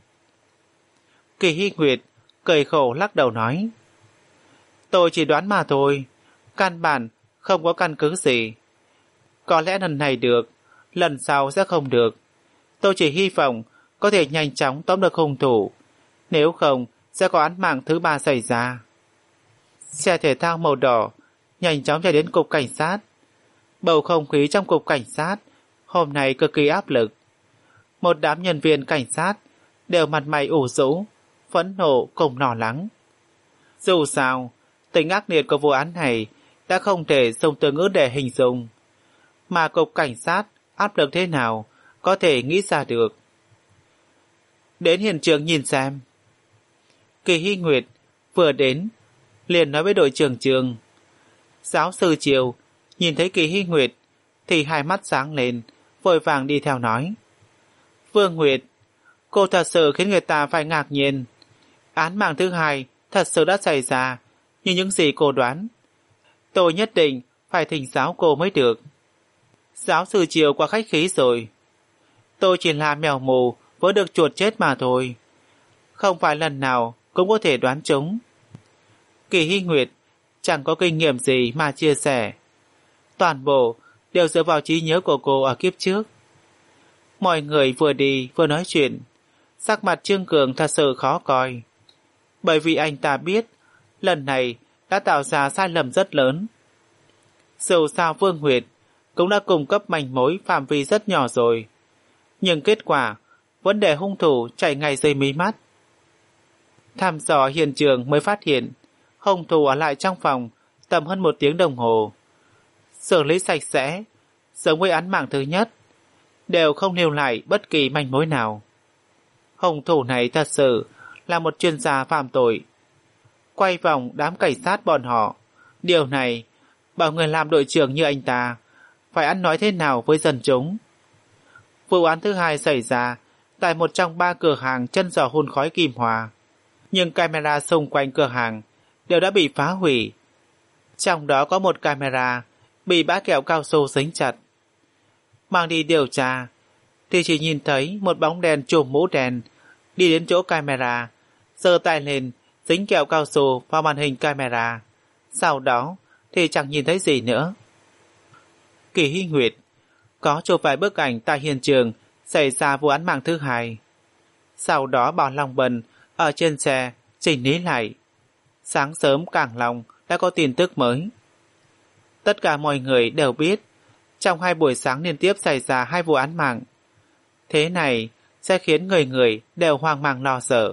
Kỳ Hy Nguyệt cười khổ lắc đầu nói. Tôi chỉ đoán mà thôi, căn bản không có căn cứ gì. Có lẽ lần này được, lần sau sẽ không được. Tôi chỉ hy vọng có thể nhanh chóng tóm được hung thủ, nếu không sẽ có án mạng thứ ba xảy ra. Xe thể thao màu đỏ nhanh chóng chạy đến cục cảnh sát. Bầu không khí trong cục cảnh sát hôm nay cực kỳ áp lực. Một đám nhân viên cảnh sát đều mặt mày ủ rũ, phẫn nộ cùng lo lắng. Dù sao, tính ác liệt của vụ án này đã không thể dùng từ ngữ để hình dung. mà cục cảnh sát áp lực thế nào có thể nghĩ ra được. Đến hiện trường nhìn xem. Kỳ Hy Nguyệt vừa đến liền nói với đội trưởng Trường. Giáo sư Triều nhìn thấy Kỳ Hy Nguyệt thì hai mắt sáng lên, vội vàng đi theo nói. Vương Nguyệt, cô thật sự khiến người ta phải ngạc nhiên. Án mạng thứ hai thật sự đã xảy ra như những gì cô đoán. Tôi nhất định phải thỉnh giáo cô mới được. Giáo sư Triều quá khách khí rồi. Tôi chỉ là mèo mù với được chuột chết mà thôi. Không phải lần nào cũng có thể đoán trúng. Kỳ Hy Nguyệt chẳng có kinh nghiệm gì mà chia sẻ. Toàn bộ đều dựa vào trí nhớ của cô ở kiếp trước. Mọi người vừa đi vừa nói chuyện. Sắc mặt Trương Cường thật sự khó coi. Bởi vì anh ta biết lần này đã tạo ra sai lầm rất lớn. Dù sao Vương Nguyệt cũng đã cung cấp manh mối phạm vi rất nhỏ rồi. Nhưng kết quả vấn đề hung thủ chạy ngay dưới mí mắt. Thăm dò hiện trường mới phát hiện hung thủ ở lại trong phòng tầm hơn một tiếng đồng hồ. Xử lý sạch sẽ, giống với án mạng thứ nhất, đều không nêu lại bất kỳ manh mối nào. Hung thủ này thật sự là một chuyên gia phạm tội. Quay vòng đám cảnh sát bọn họ, điều này bảo người làm đội trưởng như anh ta phải ăn nói thế nào với dân chúng. Vụ án thứ hai xảy ra tại một trong ba cửa hàng chân giò hun khói Kim Hòa, nhưng camera xung quanh cửa hàng đều đã bị phá hủy. Trong đó có một camera bị bã kẹo cao su dính chặt. Mang đi điều tra thì chỉ nhìn thấy một bóng đèn trùm mũ đèn đi đến chỗ camera, giơ tay lên dính kẹo cao su vào màn hình camera. Sau đó thì chẳng nhìn thấy gì nữa. Kỳ Hy Nguyệt có chụp vài bức ảnh tại hiện trường xảy ra vụ án mạng thứ hai. Sau đó bảo Long Bân ở trên xe chỉnh lý lại. Sáng sớm Cảng Long đã có tin tức mới. Tất cả mọi người đều biết trong hai buổi sáng liên tiếp xảy ra hai vụ án mạng. Thế này sẽ khiến người người đều hoang mang lo sợ.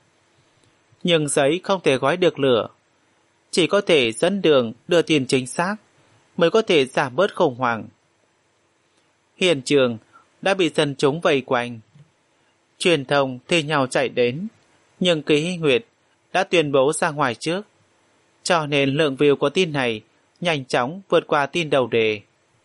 Nhưng giấy không thể gói được lửa. Chỉ có thể dẫn đường đưa tin chính xác mới có thể giảm bớt khủng hoảng. Hiện trường đã bị dân chúng vây quanh. Truyền thông thi nhau chạy đến, nhưng Kỳ Hy Nguyệt đã tuyên bố ra ngoài trước, cho nên lượng view của tin này nhanh chóng vượt qua tin đầu đề.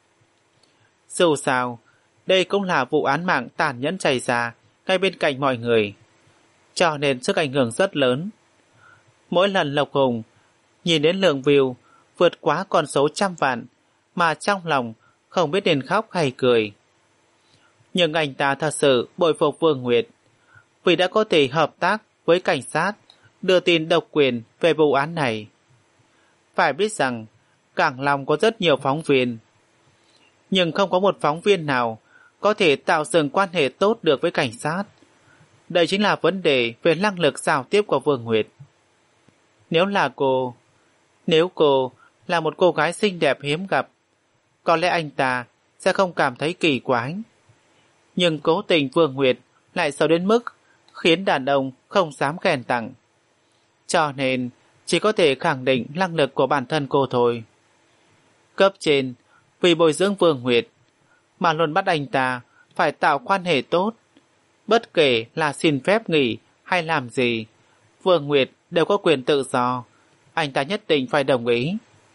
Dù sao, đây cũng là vụ án mạng tàn nhẫn xảy ra ngay bên cạnh mọi người, cho nên sức ảnh hưởng rất lớn. Mỗi lần Lộc Hùng nhìn đến lượng view vượt quá con số trăm vạn mà trong lòng không biết nên khóc hay cười. Nhưng anh ta thật sự bội phục Vương Nguyệt, vì đã có thể hợp tác với cảnh sát đưa tin độc quyền về vụ án này. Phải biết rằng Cảng Long có rất nhiều phóng viên, nhưng không có một phóng viên nào có thể tạo dựng quan hệ tốt được với cảnh sát. Đây chính là vấn đề về năng lực giao tiếp của Vương Nguyệt. Nếu là cô, nếu cô là một cô gái xinh đẹp hiếm gặp, có lẽ anh ta sẽ không cảm thấy kỳ quái. Nhưng cố tình Vương Nguyệt lại xấu đến mức khiến đàn ông không dám khen tặng. Cho nên chỉ có thể khẳng định năng lực của bản thân cô thôi. Cấp trên vì bồi dưỡng Vương Nguyệt mà luôn bắt anh ta phải tạo quan hệ tốt. Bất kể là xin phép nghỉ hay làm gì, Vương Nguyệt đều có quyền tự do. Anh ta nhất định phải đồng ý.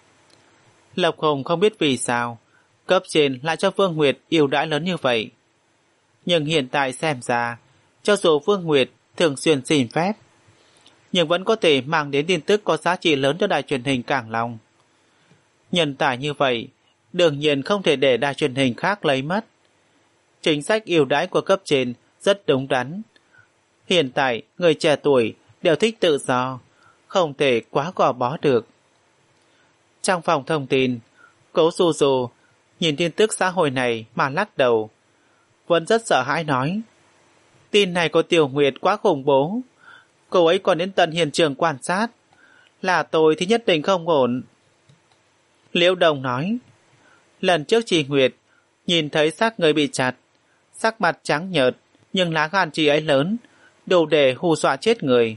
Lộc Hùng không biết vì sao cấp trên lại cho Vương Nguyệt ưu đãi lớn như vậy. Nhưng hiện tại xem ra, cho dù Vương Nguyệt thường xuyên xin phép, nhưng vẫn có thể mang đến tin tức có giá trị lớn cho đài truyền hình Cảng Long. Nhân tài như vậy, đương nhiên không thể để đài truyền hình khác lấy mất. Chính sách ưu đãi của cấp trên rất đúng đắn. Hiện tại, người trẻ tuổi đều thích tự do, không thể quá gò bó được. Trong phòng thông tin, Cố Du Du nhìn tin tức xã hội này mà lắc đầu, vẫn rất sợ hãi nói: tin này của Tiểu Nguyệt quá khủng bố, cô ấy còn đến tận hiện trường quan sát, là tôi thì nhất định không ổn. Liễu Đồng nói: lần trước chị Nguyệt nhìn thấy xác người bị chặt, sắc mặt trắng nhợt, nhưng lá gan chị ấy lớn, đủ để hù dọa chết người.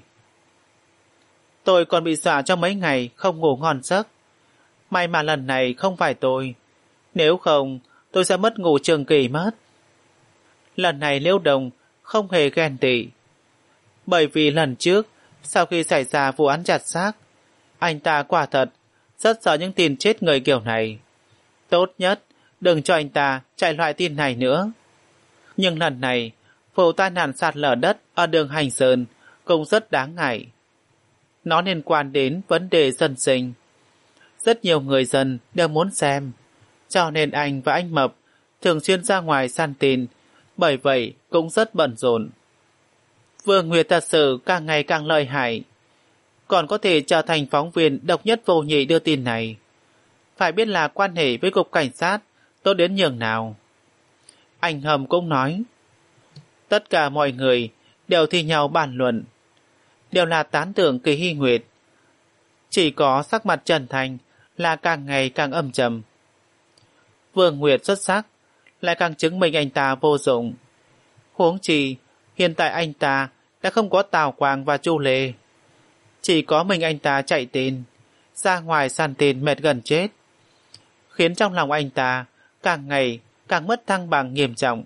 Tôi còn bị dọa trong mấy ngày không ngủ ngon giấc. May mà lần này không phải tôi, nếu không tôi sẽ mất ngủ trường kỳ mất. Lần này Liễu Đồng không hề ghen tị, bởi vì lần trước sau khi xảy ra vụ án chặt xác, anh ta quả thật rất sợ những tin chết người kiểu này. Tốt nhất đừng cho anh ta chạy loại tin này nữa. Nhưng lần này vụ tai nạn sạt lở đất ở đường Hành Sơn cũng rất đáng ngại. Nó liên quan đến vấn đề dân sinh. Rất nhiều người dân đều muốn xem, cho nên anh và anh Mập thường xuyên ra ngoài săn tin, bởi vậy cũng rất bận rộn. Vương Nguyệt thật sự càng ngày càng lợi hại, còn có thể trở thành phóng viên độc nhất vô nhị đưa tin này. Phải biết là quan hệ với cục cảnh sát tốt đến nhường nào. Anh Hầm cũng nói, tất cả mọi người đều thi nhau bàn luận, đều là tán thưởng Kỳ Hy Nguyệt. Chỉ có sắc mặt Trần Thành là càng ngày càng âm trầm. Vương Nguyệt xuất sắc lại càng chứng minh anh ta vô dụng. Huống chi hiện tại anh ta đã không có Tào Quang và Chu Lê, chỉ có mình anh ta chạy tin, ra ngoài săn tin mệt gần chết, khiến trong lòng anh ta càng ngày càng mất thăng bằng nghiêm trọng.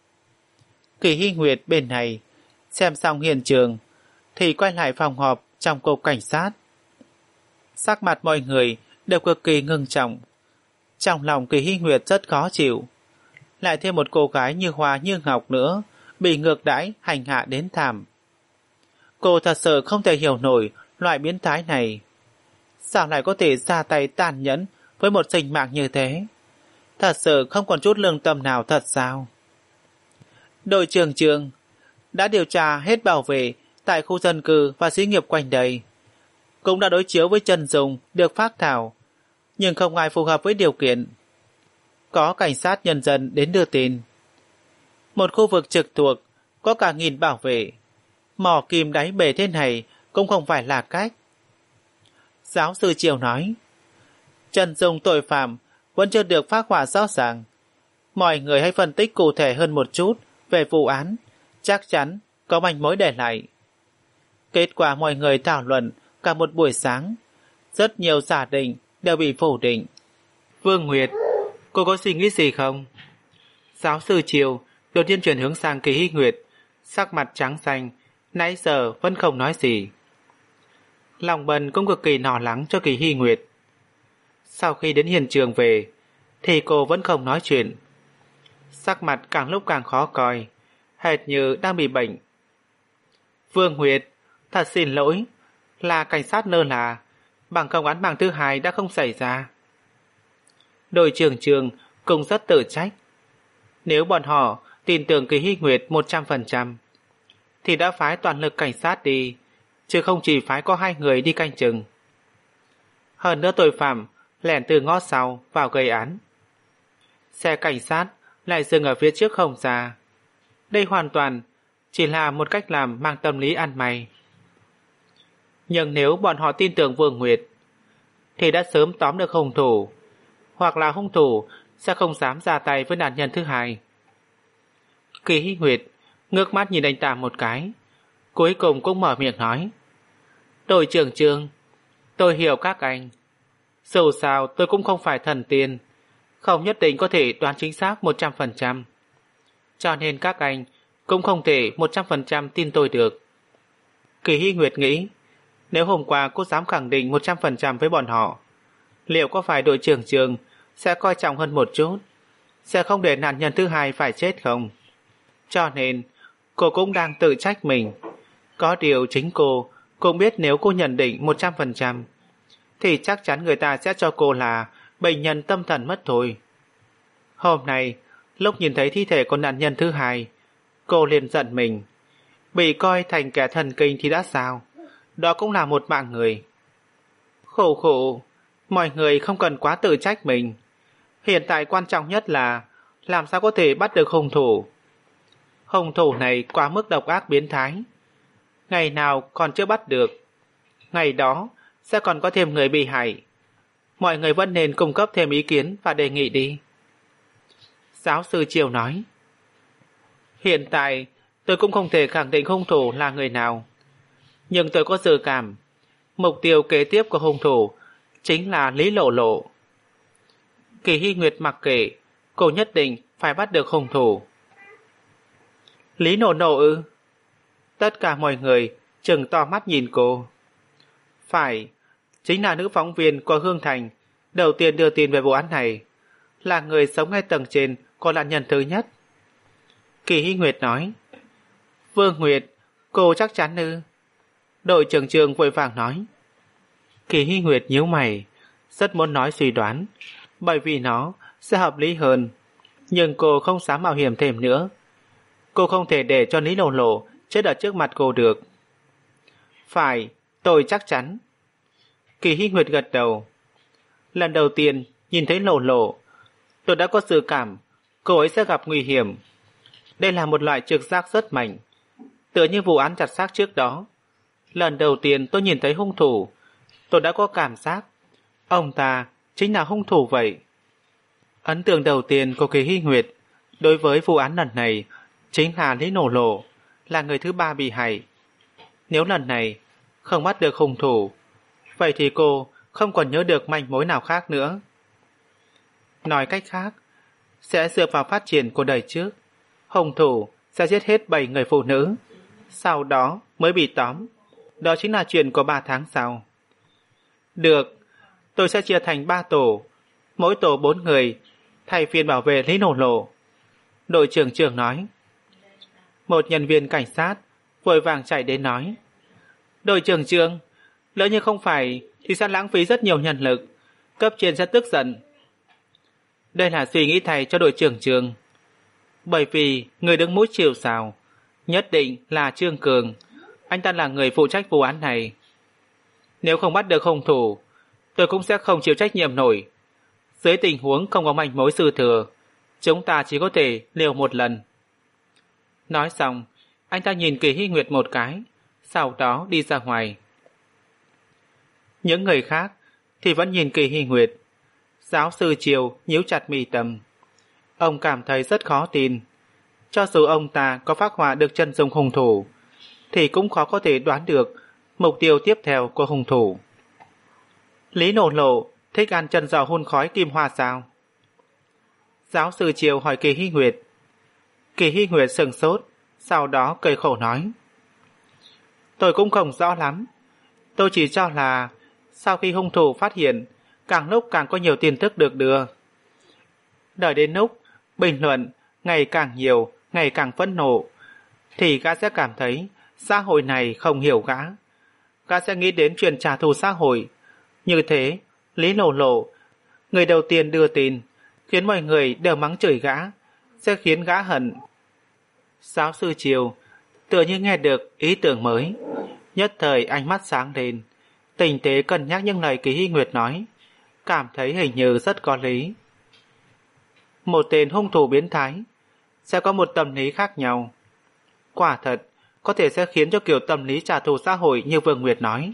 Kỳ Hy Nguyệt bên này xem xong hiện trường thì quay lại phòng họp trong cục cảnh sát. Sắc mặt mọi người đều cực kỳ ngưng trọng. Trong lòng Kỳ Hy Nguyệt rất khó chịu, lại thêm một cô gái như hoa như ngọc nữa bị ngược đãi hành hạ đến thảm. Cô thật sự không thể hiểu nổi loại biến thái này. Sao lại có thể ra tay tàn nhẫn với một sinh mạng như thế? Thật sự không còn chút lương tâm nào thật sao? Đội trưởng Trường đã điều tra hết bảo vệ tại khu dân cư và xí nghiệp quanh đây, cũng đã đối chiếu với chân dung được phác thảo, nhưng không ai phù hợp với điều kiện. Có cảnh sát nhân dân đến đưa tin. Một khu vực trực thuộc có cả nghìn bảo vệ, mò kim đáy bể thế này cũng không phải là cách. Giáo sư Triều nói, chân dung tội phạm vẫn chưa được phác họa rõ ràng. Mọi người hãy phân tích cụ thể hơn một chút về vụ án, chắc chắn có manh mối để lại. Kết quả mọi người thảo luận cả một buổi sáng, rất nhiều giả định đều bị phủ định. Vương Nguyệt, cô có suy nghĩ gì không? Giáo sư Triều đột nhiên chuyển hướng sang Kỳ Hy Nguyệt, sắc mặt trắng xanh, nãy giờ vẫn không nói gì. Lòng Bần cũng cực kỳ lo lắng cho Kỳ Hy Nguyệt. Sau khi đến hiện trường về thì cô vẫn không nói chuyện, sắc mặt càng lúc càng khó coi, hệt như đang bị bệnh. Vương Nguyệt, thật xin lỗi, là cảnh sát lơ là, bằng công án mạng thứ hai đã không xảy ra. Đội trưởng Trường cũng rất tự trách. Nếu bọn họ tin tưởng Kỳ Hy Nguyệt một trăm phần trăm thì đã phái toàn lực cảnh sát đi, chứ không chỉ phái có hai người đi canh chừng. Hơn nữa tội phạm lẻn từ ngõ sau vào gây án, xe cảnh sát lại dừng ở phía trước không ra. Đây hoàn toàn chỉ là một cách làm mang tâm lý ăn mày. Nhưng nếu bọn họ tin tưởng Vương Nguyệt thì đã sớm tóm được hung thủ, hoặc là hung thủ sẽ không dám ra tay với nạn nhân thứ hai. Kỳ Hy Nguyệt ngước mắt nhìn anh ta một cái, cuối cùng cũng mở miệng nói, đội trưởng Trương, tôi hiểu các anh. Dù sao tôi cũng không phải thần tiên, không nhất định có thể đoán chính xác một trăm phần trăm. Cho nên các anh cũng không thể một trăm phần trăm tin tôi được. Kỳ Hy Nguyệt nghĩ, nếu hôm qua cô dám khẳng định một trăm phần trăm với bọn họ, liệu có phải đội trưởng Trường sẽ coi trọng hơn một chút, sẽ không để nạn nhân thứ hai phải chết không? Cho nên cô cũng đang tự trách mình. Có điều chính cô cũng biết nếu cô nhận định một trăm phần trăm thì chắc chắn người ta sẽ cho cô là bệnh nhân tâm thần mất thôi. Hôm nay lúc nhìn thấy thi thể của nạn nhân thứ hai, cô liền giận mình. Bị coi thành kẻ thần kinh thì đã sao, đó cũng là một mạng người. Khổ khổ, mọi người không cần quá tự trách mình. Hiện tại quan trọng nhất là làm sao có thể bắt được hung thủ. Hung thủ này quá mức độc ác biến thái, ngày nào còn chưa bắt được, ngày đó sẽ còn có thêm người bị hại. Mọi người vẫn nên cung cấp thêm ý kiến và đề nghị đi. Giáo sư Triều nói, hiện tại tôi cũng không thể khẳng định hung thủ là người nào, nhưng tôi có dự cảm mục tiêu kế tiếp của hung thủ chính là Lý Lộ Lộ. Kỳ Hy Nguyệt mặc kệ, Cô nhất định phải bắt được hung thủ. Lý Nổ Nổ ư? Tất cả mọi người trừng to mắt nhìn cô. Phải, chính là nữ phóng viên của Hương Thành đầu tiên đưa tin về vụ án này, là người sống ngay tầng trên của nạn nhân thứ nhất. Kỳ Hy Nguyệt nói. Vương Nguyệt, cô chắc chắn ư? Đội trưởng Trường vội vàng nói. Kỳ Hy Nguyệt nhíu mày, rất muốn nói suy đoán, bởi vì nó sẽ hợp lý hơn, nhưng cô không dám mạo hiểm thêm nữa. Cô không thể để cho Lý Lộ Lộ chết ở trước mặt cô được. Phải, tôi chắc chắn. Kỳ Hy Nguyệt gật đầu. Lần đầu tiên nhìn thấy Lộ Lộ, tôi đã có dự cảm cô ấy sẽ gặp nguy hiểm. Đây là một loại trực giác rất mạnh, tựa như vụ án chặt xác trước đó. Lần đầu tiên tôi nhìn thấy hung thủ, tôi đã có cảm giác ông ta chính là hung thủ vậy. Ấn tượng đầu tiên của Kỳ Hy Nguyệt đối với vụ án lần này chính là Lý Nổ Lộ là người thứ ba bị hại. Nếu lần này không bắt được hung thủ, vậy thì cô không còn nhớ được manh mối nào khác nữa. Nói cách khác, sẽ dựa vào phát triển của đời trước, hung thủ sẽ giết hết bảy người phụ nữ, sau đó mới bị tóm. Đó chính là chuyện của ba tháng sau. Được, tôi sẽ chia thành ba tổ, mỗi tổ bốn người, thay phiên bảo vệ Lý Nổ Lộ. Đội trưởng Trường nói. Một nhân viên cảnh sát vội vàng chạy đến nói. Đội trưởng Trường, lỡ như không phải thì sẽ lãng phí rất nhiều nhân lực, cấp trên sẽ tức giận. Đây là suy nghĩ thầy cho đội trưởng Trường. Bởi vì người đứng mũi chịu sào nhất định là Trương Cường. Anh ta là người phụ trách vụ án này. Nếu không bắt được hung thủ, tôi cũng sẽ không chịu trách nhiệm nổi. Dưới tình huống không có manh mối dư thừa, chúng ta chỉ có thể liều một lần. Nói xong, anh ta nhìn Kỳ Hy Nguyệt một cái, sau đó đi ra ngoài. Những người khác thì vẫn nhìn Kỳ Hy Nguyệt. Giáo sư Triều nhíu chặt mi tâm. Ông cảm thấy rất khó tin. Cho dù ông ta có phác họa được chân dung hung thủ, thì cũng khó có thể đoán được mục tiêu tiếp theo của hung thủ. Lý Nổ Lộ thích ăn chân giò hun khói kim hoa sao? Giáo sư Triều hỏi Kỳ Hy Nguyệt. Kỳ Hy Nguyệt sừng sốt, sau đó cười khổ nói. Tôi cũng không rõ lắm. Tôi chỉ cho là sau khi hung thủ phát hiện, càng lúc càng có nhiều tin tức được đưa. Đợi đến lúc bình luận ngày càng nhiều, ngày càng phẫn nộ, thì gã sẽ cảm thấy xã hội này không hiểu gã. Gã sẽ nghĩ đến chuyện trả thù xã hội. Như thế, Lý Lộ Lộ, người đầu tiên đưa tin, khiến mọi người đều mắng chửi gã, sẽ khiến gã hận. Giáo sư Triều tựa như nghe được ý tưởng mới, nhất thời ánh mắt sáng lên, tinh tế cân nhắc những lời Kỳ Hy Nguyệt nói, cảm thấy hình như rất có lý. Một tên hung thủ biến thái sẽ có một tâm lý khác nhau. Quả thật, có thể sẽ khiến cho kiểu tâm lý trả thù xã hội như Vương Nguyệt nói.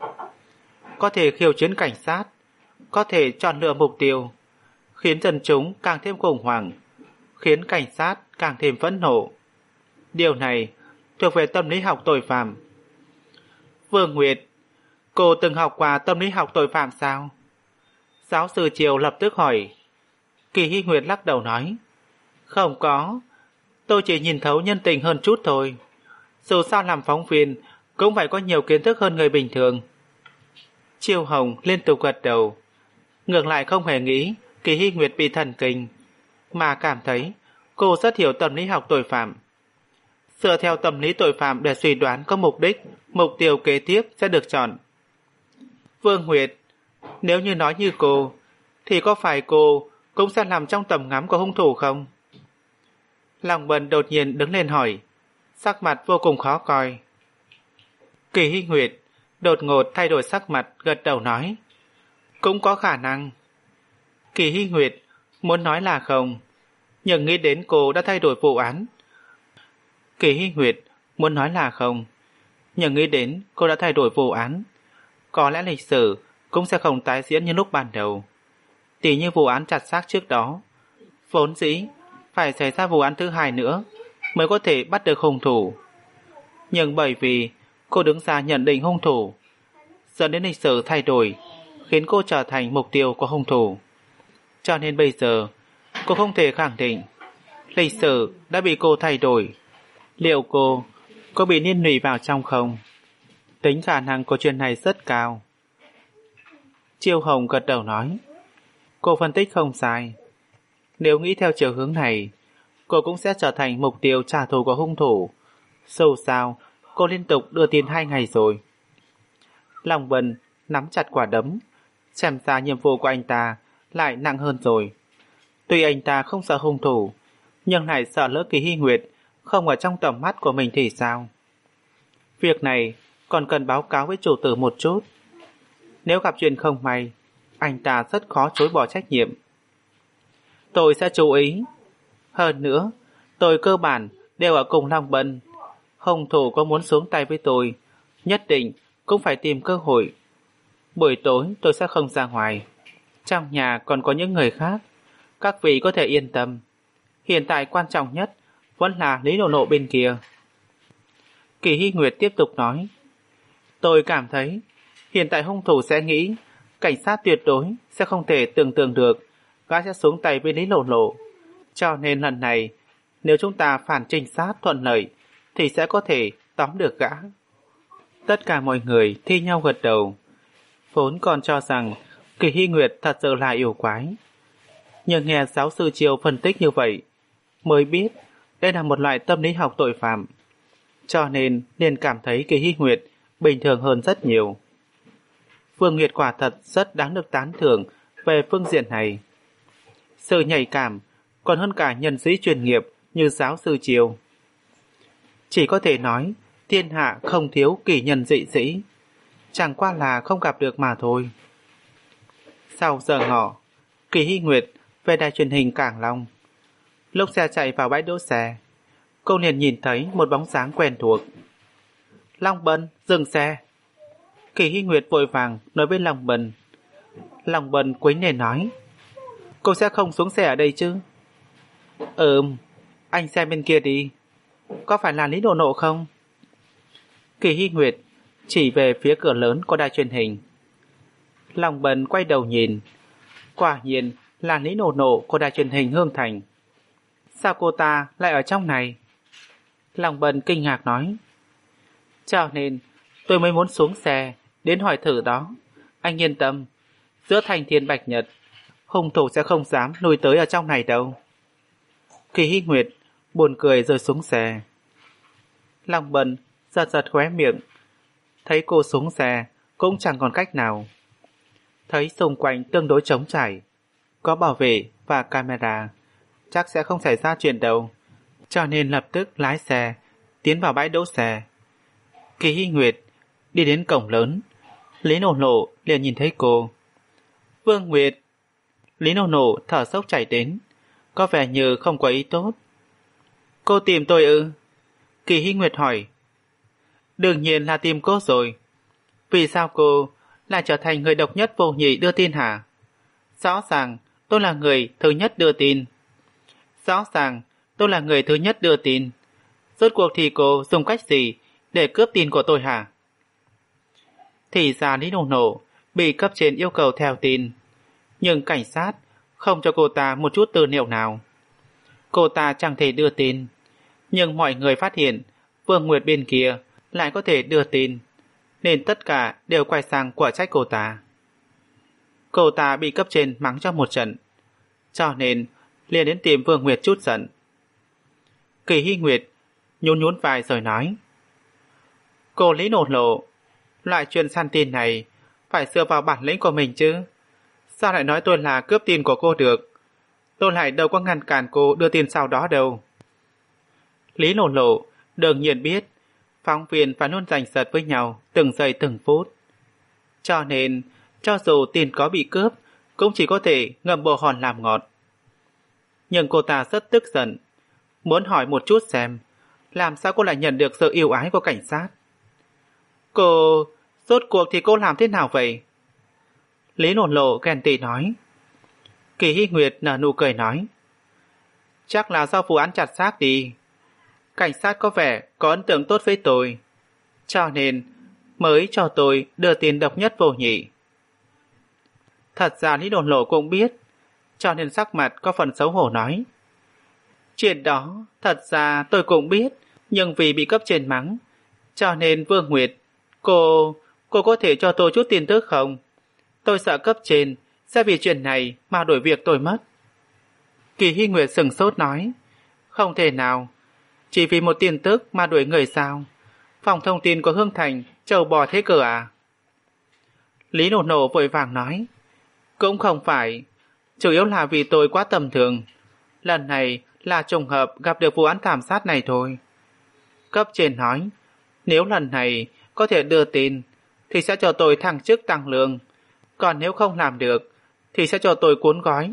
Có thể khiêu chiến cảnh sát, có thể chọn lựa mục tiêu, khiến dân chúng càng thêm khủng hoảng, khiến cảnh sát càng thêm phẫn nộ. Điều này thuộc về tâm lý học tội phạm. Vương Nguyệt, cô từng học qua tâm lý học tội phạm sao? Giáo sư Triều lập tức hỏi. Kỳ Hy Nguyệt lắc đầu nói. Không có, tôi chỉ nhìn thấu nhân tình hơn chút thôi. Dù sao làm phóng viên cũng phải có nhiều kiến thức hơn người bình thường. Triều Hồng liên tục gật đầu, ngược lại không hề nghĩ Kỳ Hy Nguyệt bị thần kinh, mà cảm thấy cô rất hiểu tâm lý học tội phạm. Dựa theo tâm lý tội phạm để suy đoán có mục đích, mục tiêu kế tiếp sẽ được chọn. Vương Nguyệt, nếu như nói như cô, thì có phải cô cũng sẽ nằm trong tầm ngắm của hung thủ không? Lòng Bần đột nhiên đứng lên hỏi, sắc mặt vô cùng khó coi. Kỳ Hy Nguyệt đột ngột thay đổi sắc mặt, gật đầu nói, cũng có khả năng. Kỳ Hy Nguyệt muốn nói là không, nhưng nghĩ đến cô đã thay đổi vụ án. Kỳ Hy Nguyệt muốn nói là không, nhưng nghĩ đến cô đã thay đổi vụ án, có lẽ lịch sử cũng sẽ không tái diễn như lúc ban đầu. Tỉ như vụ án chặt xác trước đó, vốn dĩ phải xảy ra vụ án thứ hai nữa mới có thể bắt được hung thủ. Nhưng bởi vì cô đứng ra nhận định hung thủ, dẫn đến lịch sử thay đổi, khiến cô trở thành mục tiêu của hung thủ. Cho nên bây giờ, Cô không thể khẳng định. Lịch sử đã bị cô thay đổi. Liệu cô có bị liên lụy vào trong không? Tính khả năng của chuyện này rất cao. Chiêu Hồng gật đầu nói. Cô phân tích không sai. Nếu nghĩ theo chiều hướng này, cô cũng sẽ trở thành mục tiêu trả thù của hung thủ. Dù sao, cô liên tục đưa tin hai ngày rồi. Long Vân nắm chặt quả đấm. Xem ra nhiệm vụ của anh ta lại nặng hơn rồi. Tuy anh ta không sợ hung thủ, nhưng lại sợ lỡ Kỳ Hy Nguyệt không ở trong tầm mắt của mình thì sao? Việc này còn cần báo cáo với chủ tử một chút. Nếu gặp chuyện không may, anh ta rất khó chối bỏ trách nhiệm. Tôi sẽ chú ý. Hơn nữa, tôi cơ bản đều ở cùng Long Bân. Hung thủ có muốn xuống tay với tôi, nhất định cũng phải tìm cơ hội. Buổi tối tôi sẽ không ra ngoài. Trong nhà còn có những người khác. Các vị có thể yên tâm. Hiện tại quan trọng nhất vẫn là Lý Nộ Nộ bên kia. Kỳ Hy Nguyệt tiếp tục nói. Tôi cảm thấy hiện tại hung thủ sẽ nghĩ cảnh sát tuyệt đối sẽ không thể tưởng tượng được gã sẽ xuống tay với Lý Nộ Nộ. Cho nên lần này, nếu chúng ta phản trinh sát thuận lợi thì sẽ có thể tóm được gã. Tất cả mọi người thi nhau gật đầu. Vốn còn cho rằng Kỳ Hy Nguyệt thật sự là yêu quái. Nhưng nghe giáo sư Chiêu phân tích như vậy, mới biết đây là một loại tâm lý học tội phạm. Cho nên liền cảm thấy Kỳ Hy Nguyệt bình thường hơn rất nhiều. Vương Nguyệt quả thật rất đáng được tán thưởng về phương diện này. Sự nhạy cảm còn hơn cả nhân sĩ chuyên nghiệp như giáo sư Chiêu. Chỉ có thể nói thiên hạ không thiếu kỳ nhân dị sĩ, chẳng qua là không gặp được mà thôi. Sau giờ ngọ, Kỳ Hy Nguyệt về đài truyền hình Cảng Long. Lúc xe chạy vào bãi đỗ xe, cô liền nhìn thấy một bóng dáng quen thuộc. Long Bân, dừng xe. Kỳ Hy Nguyệt vội vàng nói với Long Bân. Long Bân quấy nền nói. Cô sẽ không xuống xe ở đây chứ? Ừm, anh xem bên kia đi. Có phải là Lý Nộ Nộ không? Kỳ Hy Nguyệt chỉ về phía cửa lớn của đài truyền hình. Long Bân quay đầu nhìn. Quả nhiên là Lý Nộ Nộ của đài truyền hình Hương Thành. Sao cô ta lại ở trong này? Long Bân kinh ngạc nói. Cho nên tôi mới muốn xuống xe đến hỏi thử đó. Anh yên tâm, giữa Thành Thiên Bạch Nhật, hung thủ sẽ không dám nuôi tới ở trong này đâu. Kỳ Hy Nguyệt buồn cười rơi xuống xe. Long Bân giật giật khóe miệng. Thấy cô xuống xe cũng chẳng còn cách nào. Thấy xung quanh tương đối trống trải, có bảo vệ và camera, chắc sẽ không xảy ra chuyện đâu. Cho nên lập tức lái xe tiến vào bãi đỗ xe. Kỳ Hy Nguyệt đi đến cổng lớn. Lý Nộ Nộ liền nhìn thấy cô. Vương Nguyệt. Lý Nộ Nộ thở sốc chạy đến, có vẻ như không có ý tốt. Cô tìm tôi ư? Kỳ Hy Nguyệt hỏi. Đương nhiên là tìm cô rồi. Vì sao cô lại trở thành người độc nhất vô nhị đưa tin hả? Rõ ràng tôi là người thứ nhất đưa tin. Rõ ràng tôi là người thứ nhất đưa tin. Rốt cuộc thì cô dùng cách gì để cướp tin của tôi hả? Thì ra Lý Nộ Nộ bị cấp trên yêu cầu theo tin, nhưng cảnh sát không cho cô ta một chút tư liệu nào. Cô ta chẳng thể đưa tin, nhưng mọi người phát hiện Vương Nguyệt bên kia lại có thể đưa tin, nên tất cả đều quay sang quả trách cô ta. Cô ta bị cấp trên mắng cho một trận, cho nên liền đến tìm Vương Nguyệt chút giận. Kỳ Hy Nguyệt nhún nhún vai rồi nói. Cô Lý Nộ Nộ, loại chuyện săn tin này phải dựa vào bản lĩnh của mình chứ. Sao lại nói tôi là cướp tin của cô được? Tôi lại đâu có ngăn cản cô đưa tin sau đó đâu. Lý Nộ Nộ đương nhiên biết phóng viên phải luôn giành giật với nhau từng giây từng phút. Cho nên, cho dù tin có bị cướp, cũng chỉ có thể ngậm bồ hòn làm ngọt. Nhưng cô ta rất tức giận, muốn hỏi một chút xem làm sao cô lại nhận được sự yêu ái của cảnh sát. Cô... rốt cuộc thì cô làm thế nào vậy? Lý Nộ Nộ ghen tị nói. Kỳ Hy Nguyệt nở nụ cười nói. Chắc là do vụ án chặt xác đi. Cảnh sát có vẻ có ấn tượng tốt với tôi, cho nên mới cho tôi đưa tin độc nhất vô nhị. Thật ra Lý Nộ Nộ cũng biết, cho nên sắc mặt có phần xấu hổ nói. Chuyện đó, thật ra tôi cũng biết, nhưng vì bị cấp trên mắng, cho nên Vương Nguyệt, cô, cô có thể cho tôi chút tin tức không? Tôi sợ cấp trên sẽ vì chuyện này mà đổi việc tôi mất. Kỳ Hy Nguyệt sừng sốt nói, không thể nào, chỉ vì một tin tức mà đuổi người sao? Phòng thông tin của Hương Thành trâu bò thế cơ à? Lý Nổ Nổ vội vàng nói, cũng không phải, chủ yếu là vì tôi quá tầm thường. Lần này là trùng hợp gặp được vụ án thảm sát này thôi. Cấp trên nói, nếu lần này có thể đưa tin thì sẽ cho tôi thăng chức tăng lương, còn nếu không làm được thì sẽ cho tôi cuốn gói.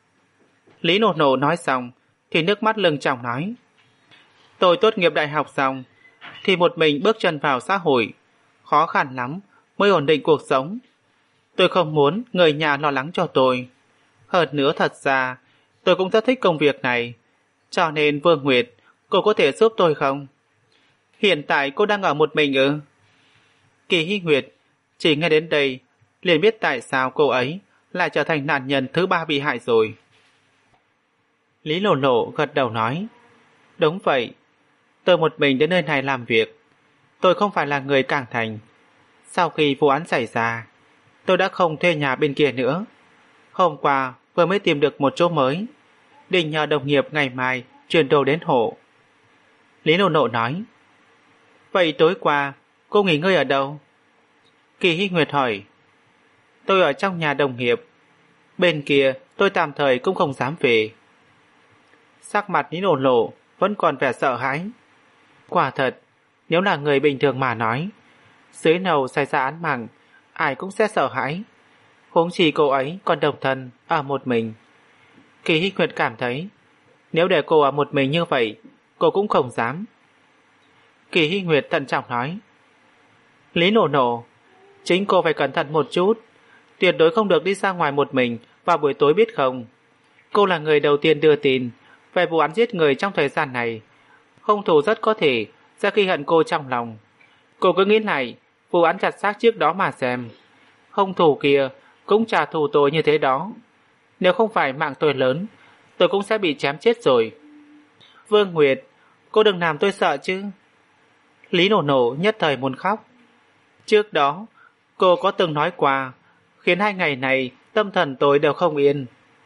Lý Nổ Nổ nói xong thì nước mắt lưng tròng nói, tôi tốt nghiệp đại học xong thì một mình bước chân vào xã hội, khó khăn lắm mới ổn định cuộc sống. Tôi không muốn người nhà lo lắng cho tôi. Hơn nữa thật ra tôi cũng rất thích công việc này, cho nên Vương Nguyệt, cô có thể giúp tôi không? Hiện tại cô đang ở một mình ư? Kỳ Hy Nguyệt chỉ nghe đến đây liền biết tại sao cô ấy lại trở thành nạn nhân thứ ba bị hại rồi. Lý Lộ Lộ gật đầu nói, đúng vậy, tôi một mình đến nơi này làm việc. Tôi không phải là người Cảng Thành. Sau khi vụ án xảy ra, tôi đã không thuê nhà bên kia nữa. Hôm qua vừa mới tìm được một chỗ mới, định nhờ đồng nghiệp ngày mai chuyển đồ đến hộ. Lý Lộ Lộ nói, vậy tối qua cô nghỉ ngơi ở đâu? Kỳ Hy Nguyệt hỏi, tôi ở trong nhà đồng nghiệp. Bên kia tôi tạm thời cũng không dám về. Sắc mặt Lý Lộ Lộ vẫn còn vẻ sợ hãi. Quả thật, nếu là người bình thường mà nói, dưới nầu xảy ra án mạng, ai cũng sẽ sợ hãi. Huống chi cô ấy còn độc thân ở một mình. Kỳ Hy Nguyệt cảm thấy, nếu để cô ở một mình như vậy, cô cũng không dám. Kỳ Hy Nguyệt thận trọng nói, Lý Nổ Nổ, chính cô phải cẩn thận một chút, tuyệt đối không được đi ra ngoài một mình vào buổi tối biết không? Cô là người đầu tiên đưa tin về vụ án giết người trong thời gian này. Hung thủ rất có thể sẽ ghi hận cô trong lòng. Cô cứ nghĩ lại vụ án chặt xác trước đó mà xem. Hung thủ kia cũng trả thù tôi như thế đó. Nếu không phải mạng tôi lớn, tôi cũng sẽ bị chém chết rồi. Vương Nguyệt, cô đừng làm tôi sợ chứ. Lý Nổ Nổ nhất thời muốn khóc. Trước đó, cô có từng nói qua, khiến hai ngày này tâm thần tôi đều không yên.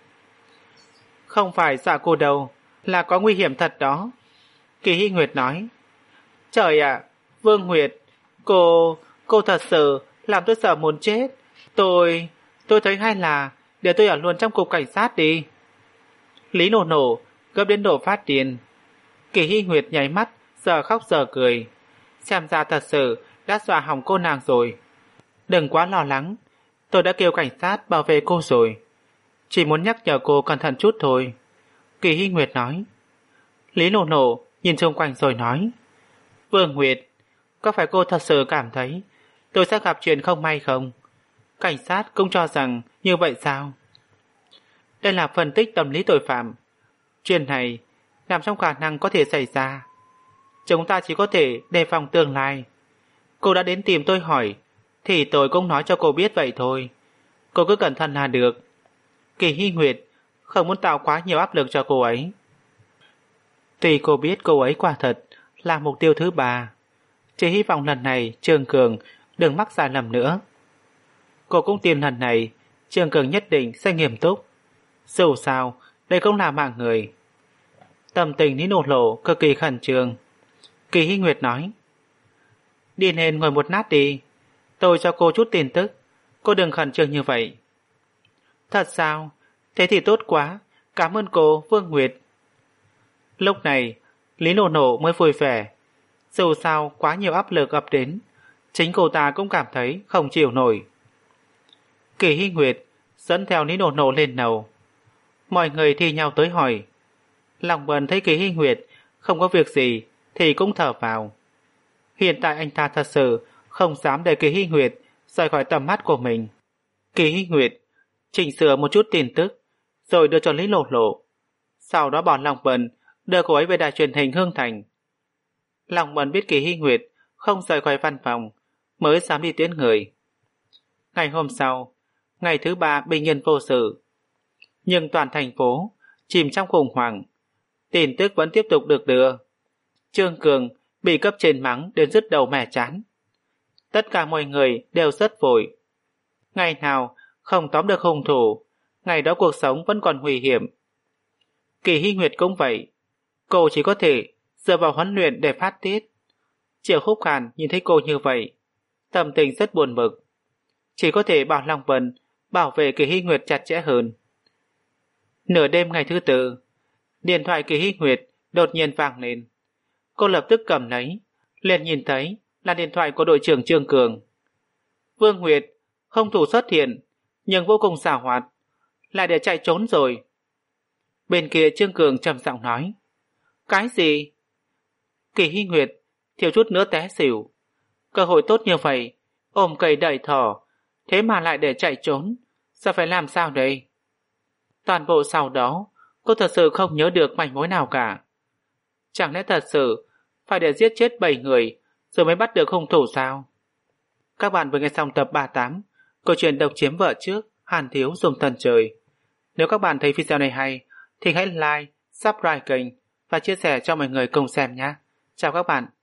Không phải sợ cô đâu, là có nguy hiểm thật đó. Kỳ Hy Nguyệt nói, trời ạ, Vương Nguyệt, cô, cô thật sự làm tôi sợ muốn chết. Tôi, tôi thấy hay là để tôi ở luôn trong cục cảnh sát đi. Lý Nổ Nổ gấp đến độ phát điên. Kỳ Hy Nguyệt nháy mắt, giờ khóc giờ cười. Xem ra thật sự đã dọa hỏng cô nàng rồi. Đừng quá lo lắng, tôi đã kêu cảnh sát bảo vệ cô rồi. Chỉ muốn nhắc nhở cô cẩn thận chút thôi. Kỳ Hy Nguyệt nói. Lý Nổ Nổ nhìn xung quanh rồi nói, Vương Nguyệt, có phải cô thật sự cảm thấy tôi sẽ gặp chuyện không may không? Cảnh sát cũng cho rằng như vậy sao? Đây là phân tích tâm lý tội phạm. Chuyện này nằm trong khả năng có thể xảy ra. Chúng ta chỉ có thể đề phòng tương lai. Cô đã đến tìm tôi hỏi, thì tôi cũng nói cho cô biết vậy thôi. Cô cứ cẩn thận là được. Kỳ Hy Nguyệt không muốn tạo quá nhiều áp lực cho cô ấy. Tuy cô biết cô ấy quả thật là mục tiêu thứ ba, chỉ hy vọng lần này Trương Cường đừng mắc sai lầm nữa. Cô cũng tin lần này Trương Cường nhất định sẽ nghiêm túc. Dù sao, đây cũng là mạng người. Tâm tình Lý Nổ Lộ cực kỳ khẩn trương. Kỳ Hy Nguyệt nói, đi nên ngồi một nát đi, tôi cho cô chút tin tức, cô đừng khẩn trương như vậy. Thật sao? Thế thì tốt quá, cảm ơn cô, Vương Nguyệt. Lúc này, Lý Nổ Nổ mới vui vẻ. Dù sao quá nhiều áp lực ập đến, chính cô ta cũng cảm thấy không chịu nổi. Kỳ Hy Nguyệt dẫn theo Lý Nổ Nổ lên lầu. Mọi người thi nhau tới hỏi. Lòng Bần thấy Kỳ Hy Nguyệt không có việc gì thì cũng thở vào. Hiện tại anh ta thật sự không dám để Kỳ Hy Nguyệt rời khỏi tầm mắt của mình. Kỳ Hy Nguyệt chỉnh sửa một chút tin tức rồi đưa cho Lý Lộ Lộ. Sau đó bảo Lòng Bần đưa cô ấy về đài truyền hình Hương Thành. Lòng Bần biết Kỳ Hy Nguyệt không rời khỏi văn phòng mới dám đi tiễn người. Ngày hôm sau, ngày thứ ba bình yên vô sự. Nhưng toàn thành phố chìm trong khủng hoảng. Tin tức vẫn tiếp tục được đưa. Trương Cường bị cấp trên mắng đến rứt đầu mẻ chán. Tất cả mọi người đều rất vội. Ngày nào không tóm được hung thủ, ngày đó cuộc sống vẫn còn nguy hiểm. Kỳ Hy Nguyệt cũng vậy. Cô chỉ có thể dựa vào huấn luyện để phát tiết. Triệu Khúc Hàn nhìn thấy cô như vậy, tâm tình rất buồn bực. Chỉ có thể bảo Long Vân bảo vệ Kỳ Hy Nguyệt chặt chẽ hơn. Nửa đêm ngày thứ tư, điện thoại Kỳ Hy Nguyệt đột nhiên vang lên. Cô lập tức cầm lấy, liền nhìn thấy là điện thoại của đội trưởng Trương Cường. Vương Nguyệt, hung thủ xuất hiện, nhưng vô cùng xảo hoạt, lại để chạy trốn rồi. Bên kia Trương Cường trầm giọng nói. Cái gì? Kỳ Hy Nguyệt thiếu chút nữa té xỉu. Cơ hội tốt như vậy, ôm cây đẩy thỏ, thế mà lại để chạy trốn, giờ phải làm sao đây? Toàn bộ sau đó, cô thật sự không nhớ được manh mối nào cả. Chẳng lẽ thật sự phải để giết chết bảy người rồi mới bắt được hung thủ sao? Các bạn vừa nghe xong tập ba mươi tám câu chuyện độc chiếm vợ trước Hàn Thiếu Dùng Thần Trời. Nếu các bạn thấy video này hay thì hãy like, subscribe kênh và chia sẻ cho mọi người cùng xem nhé. Chào các bạn.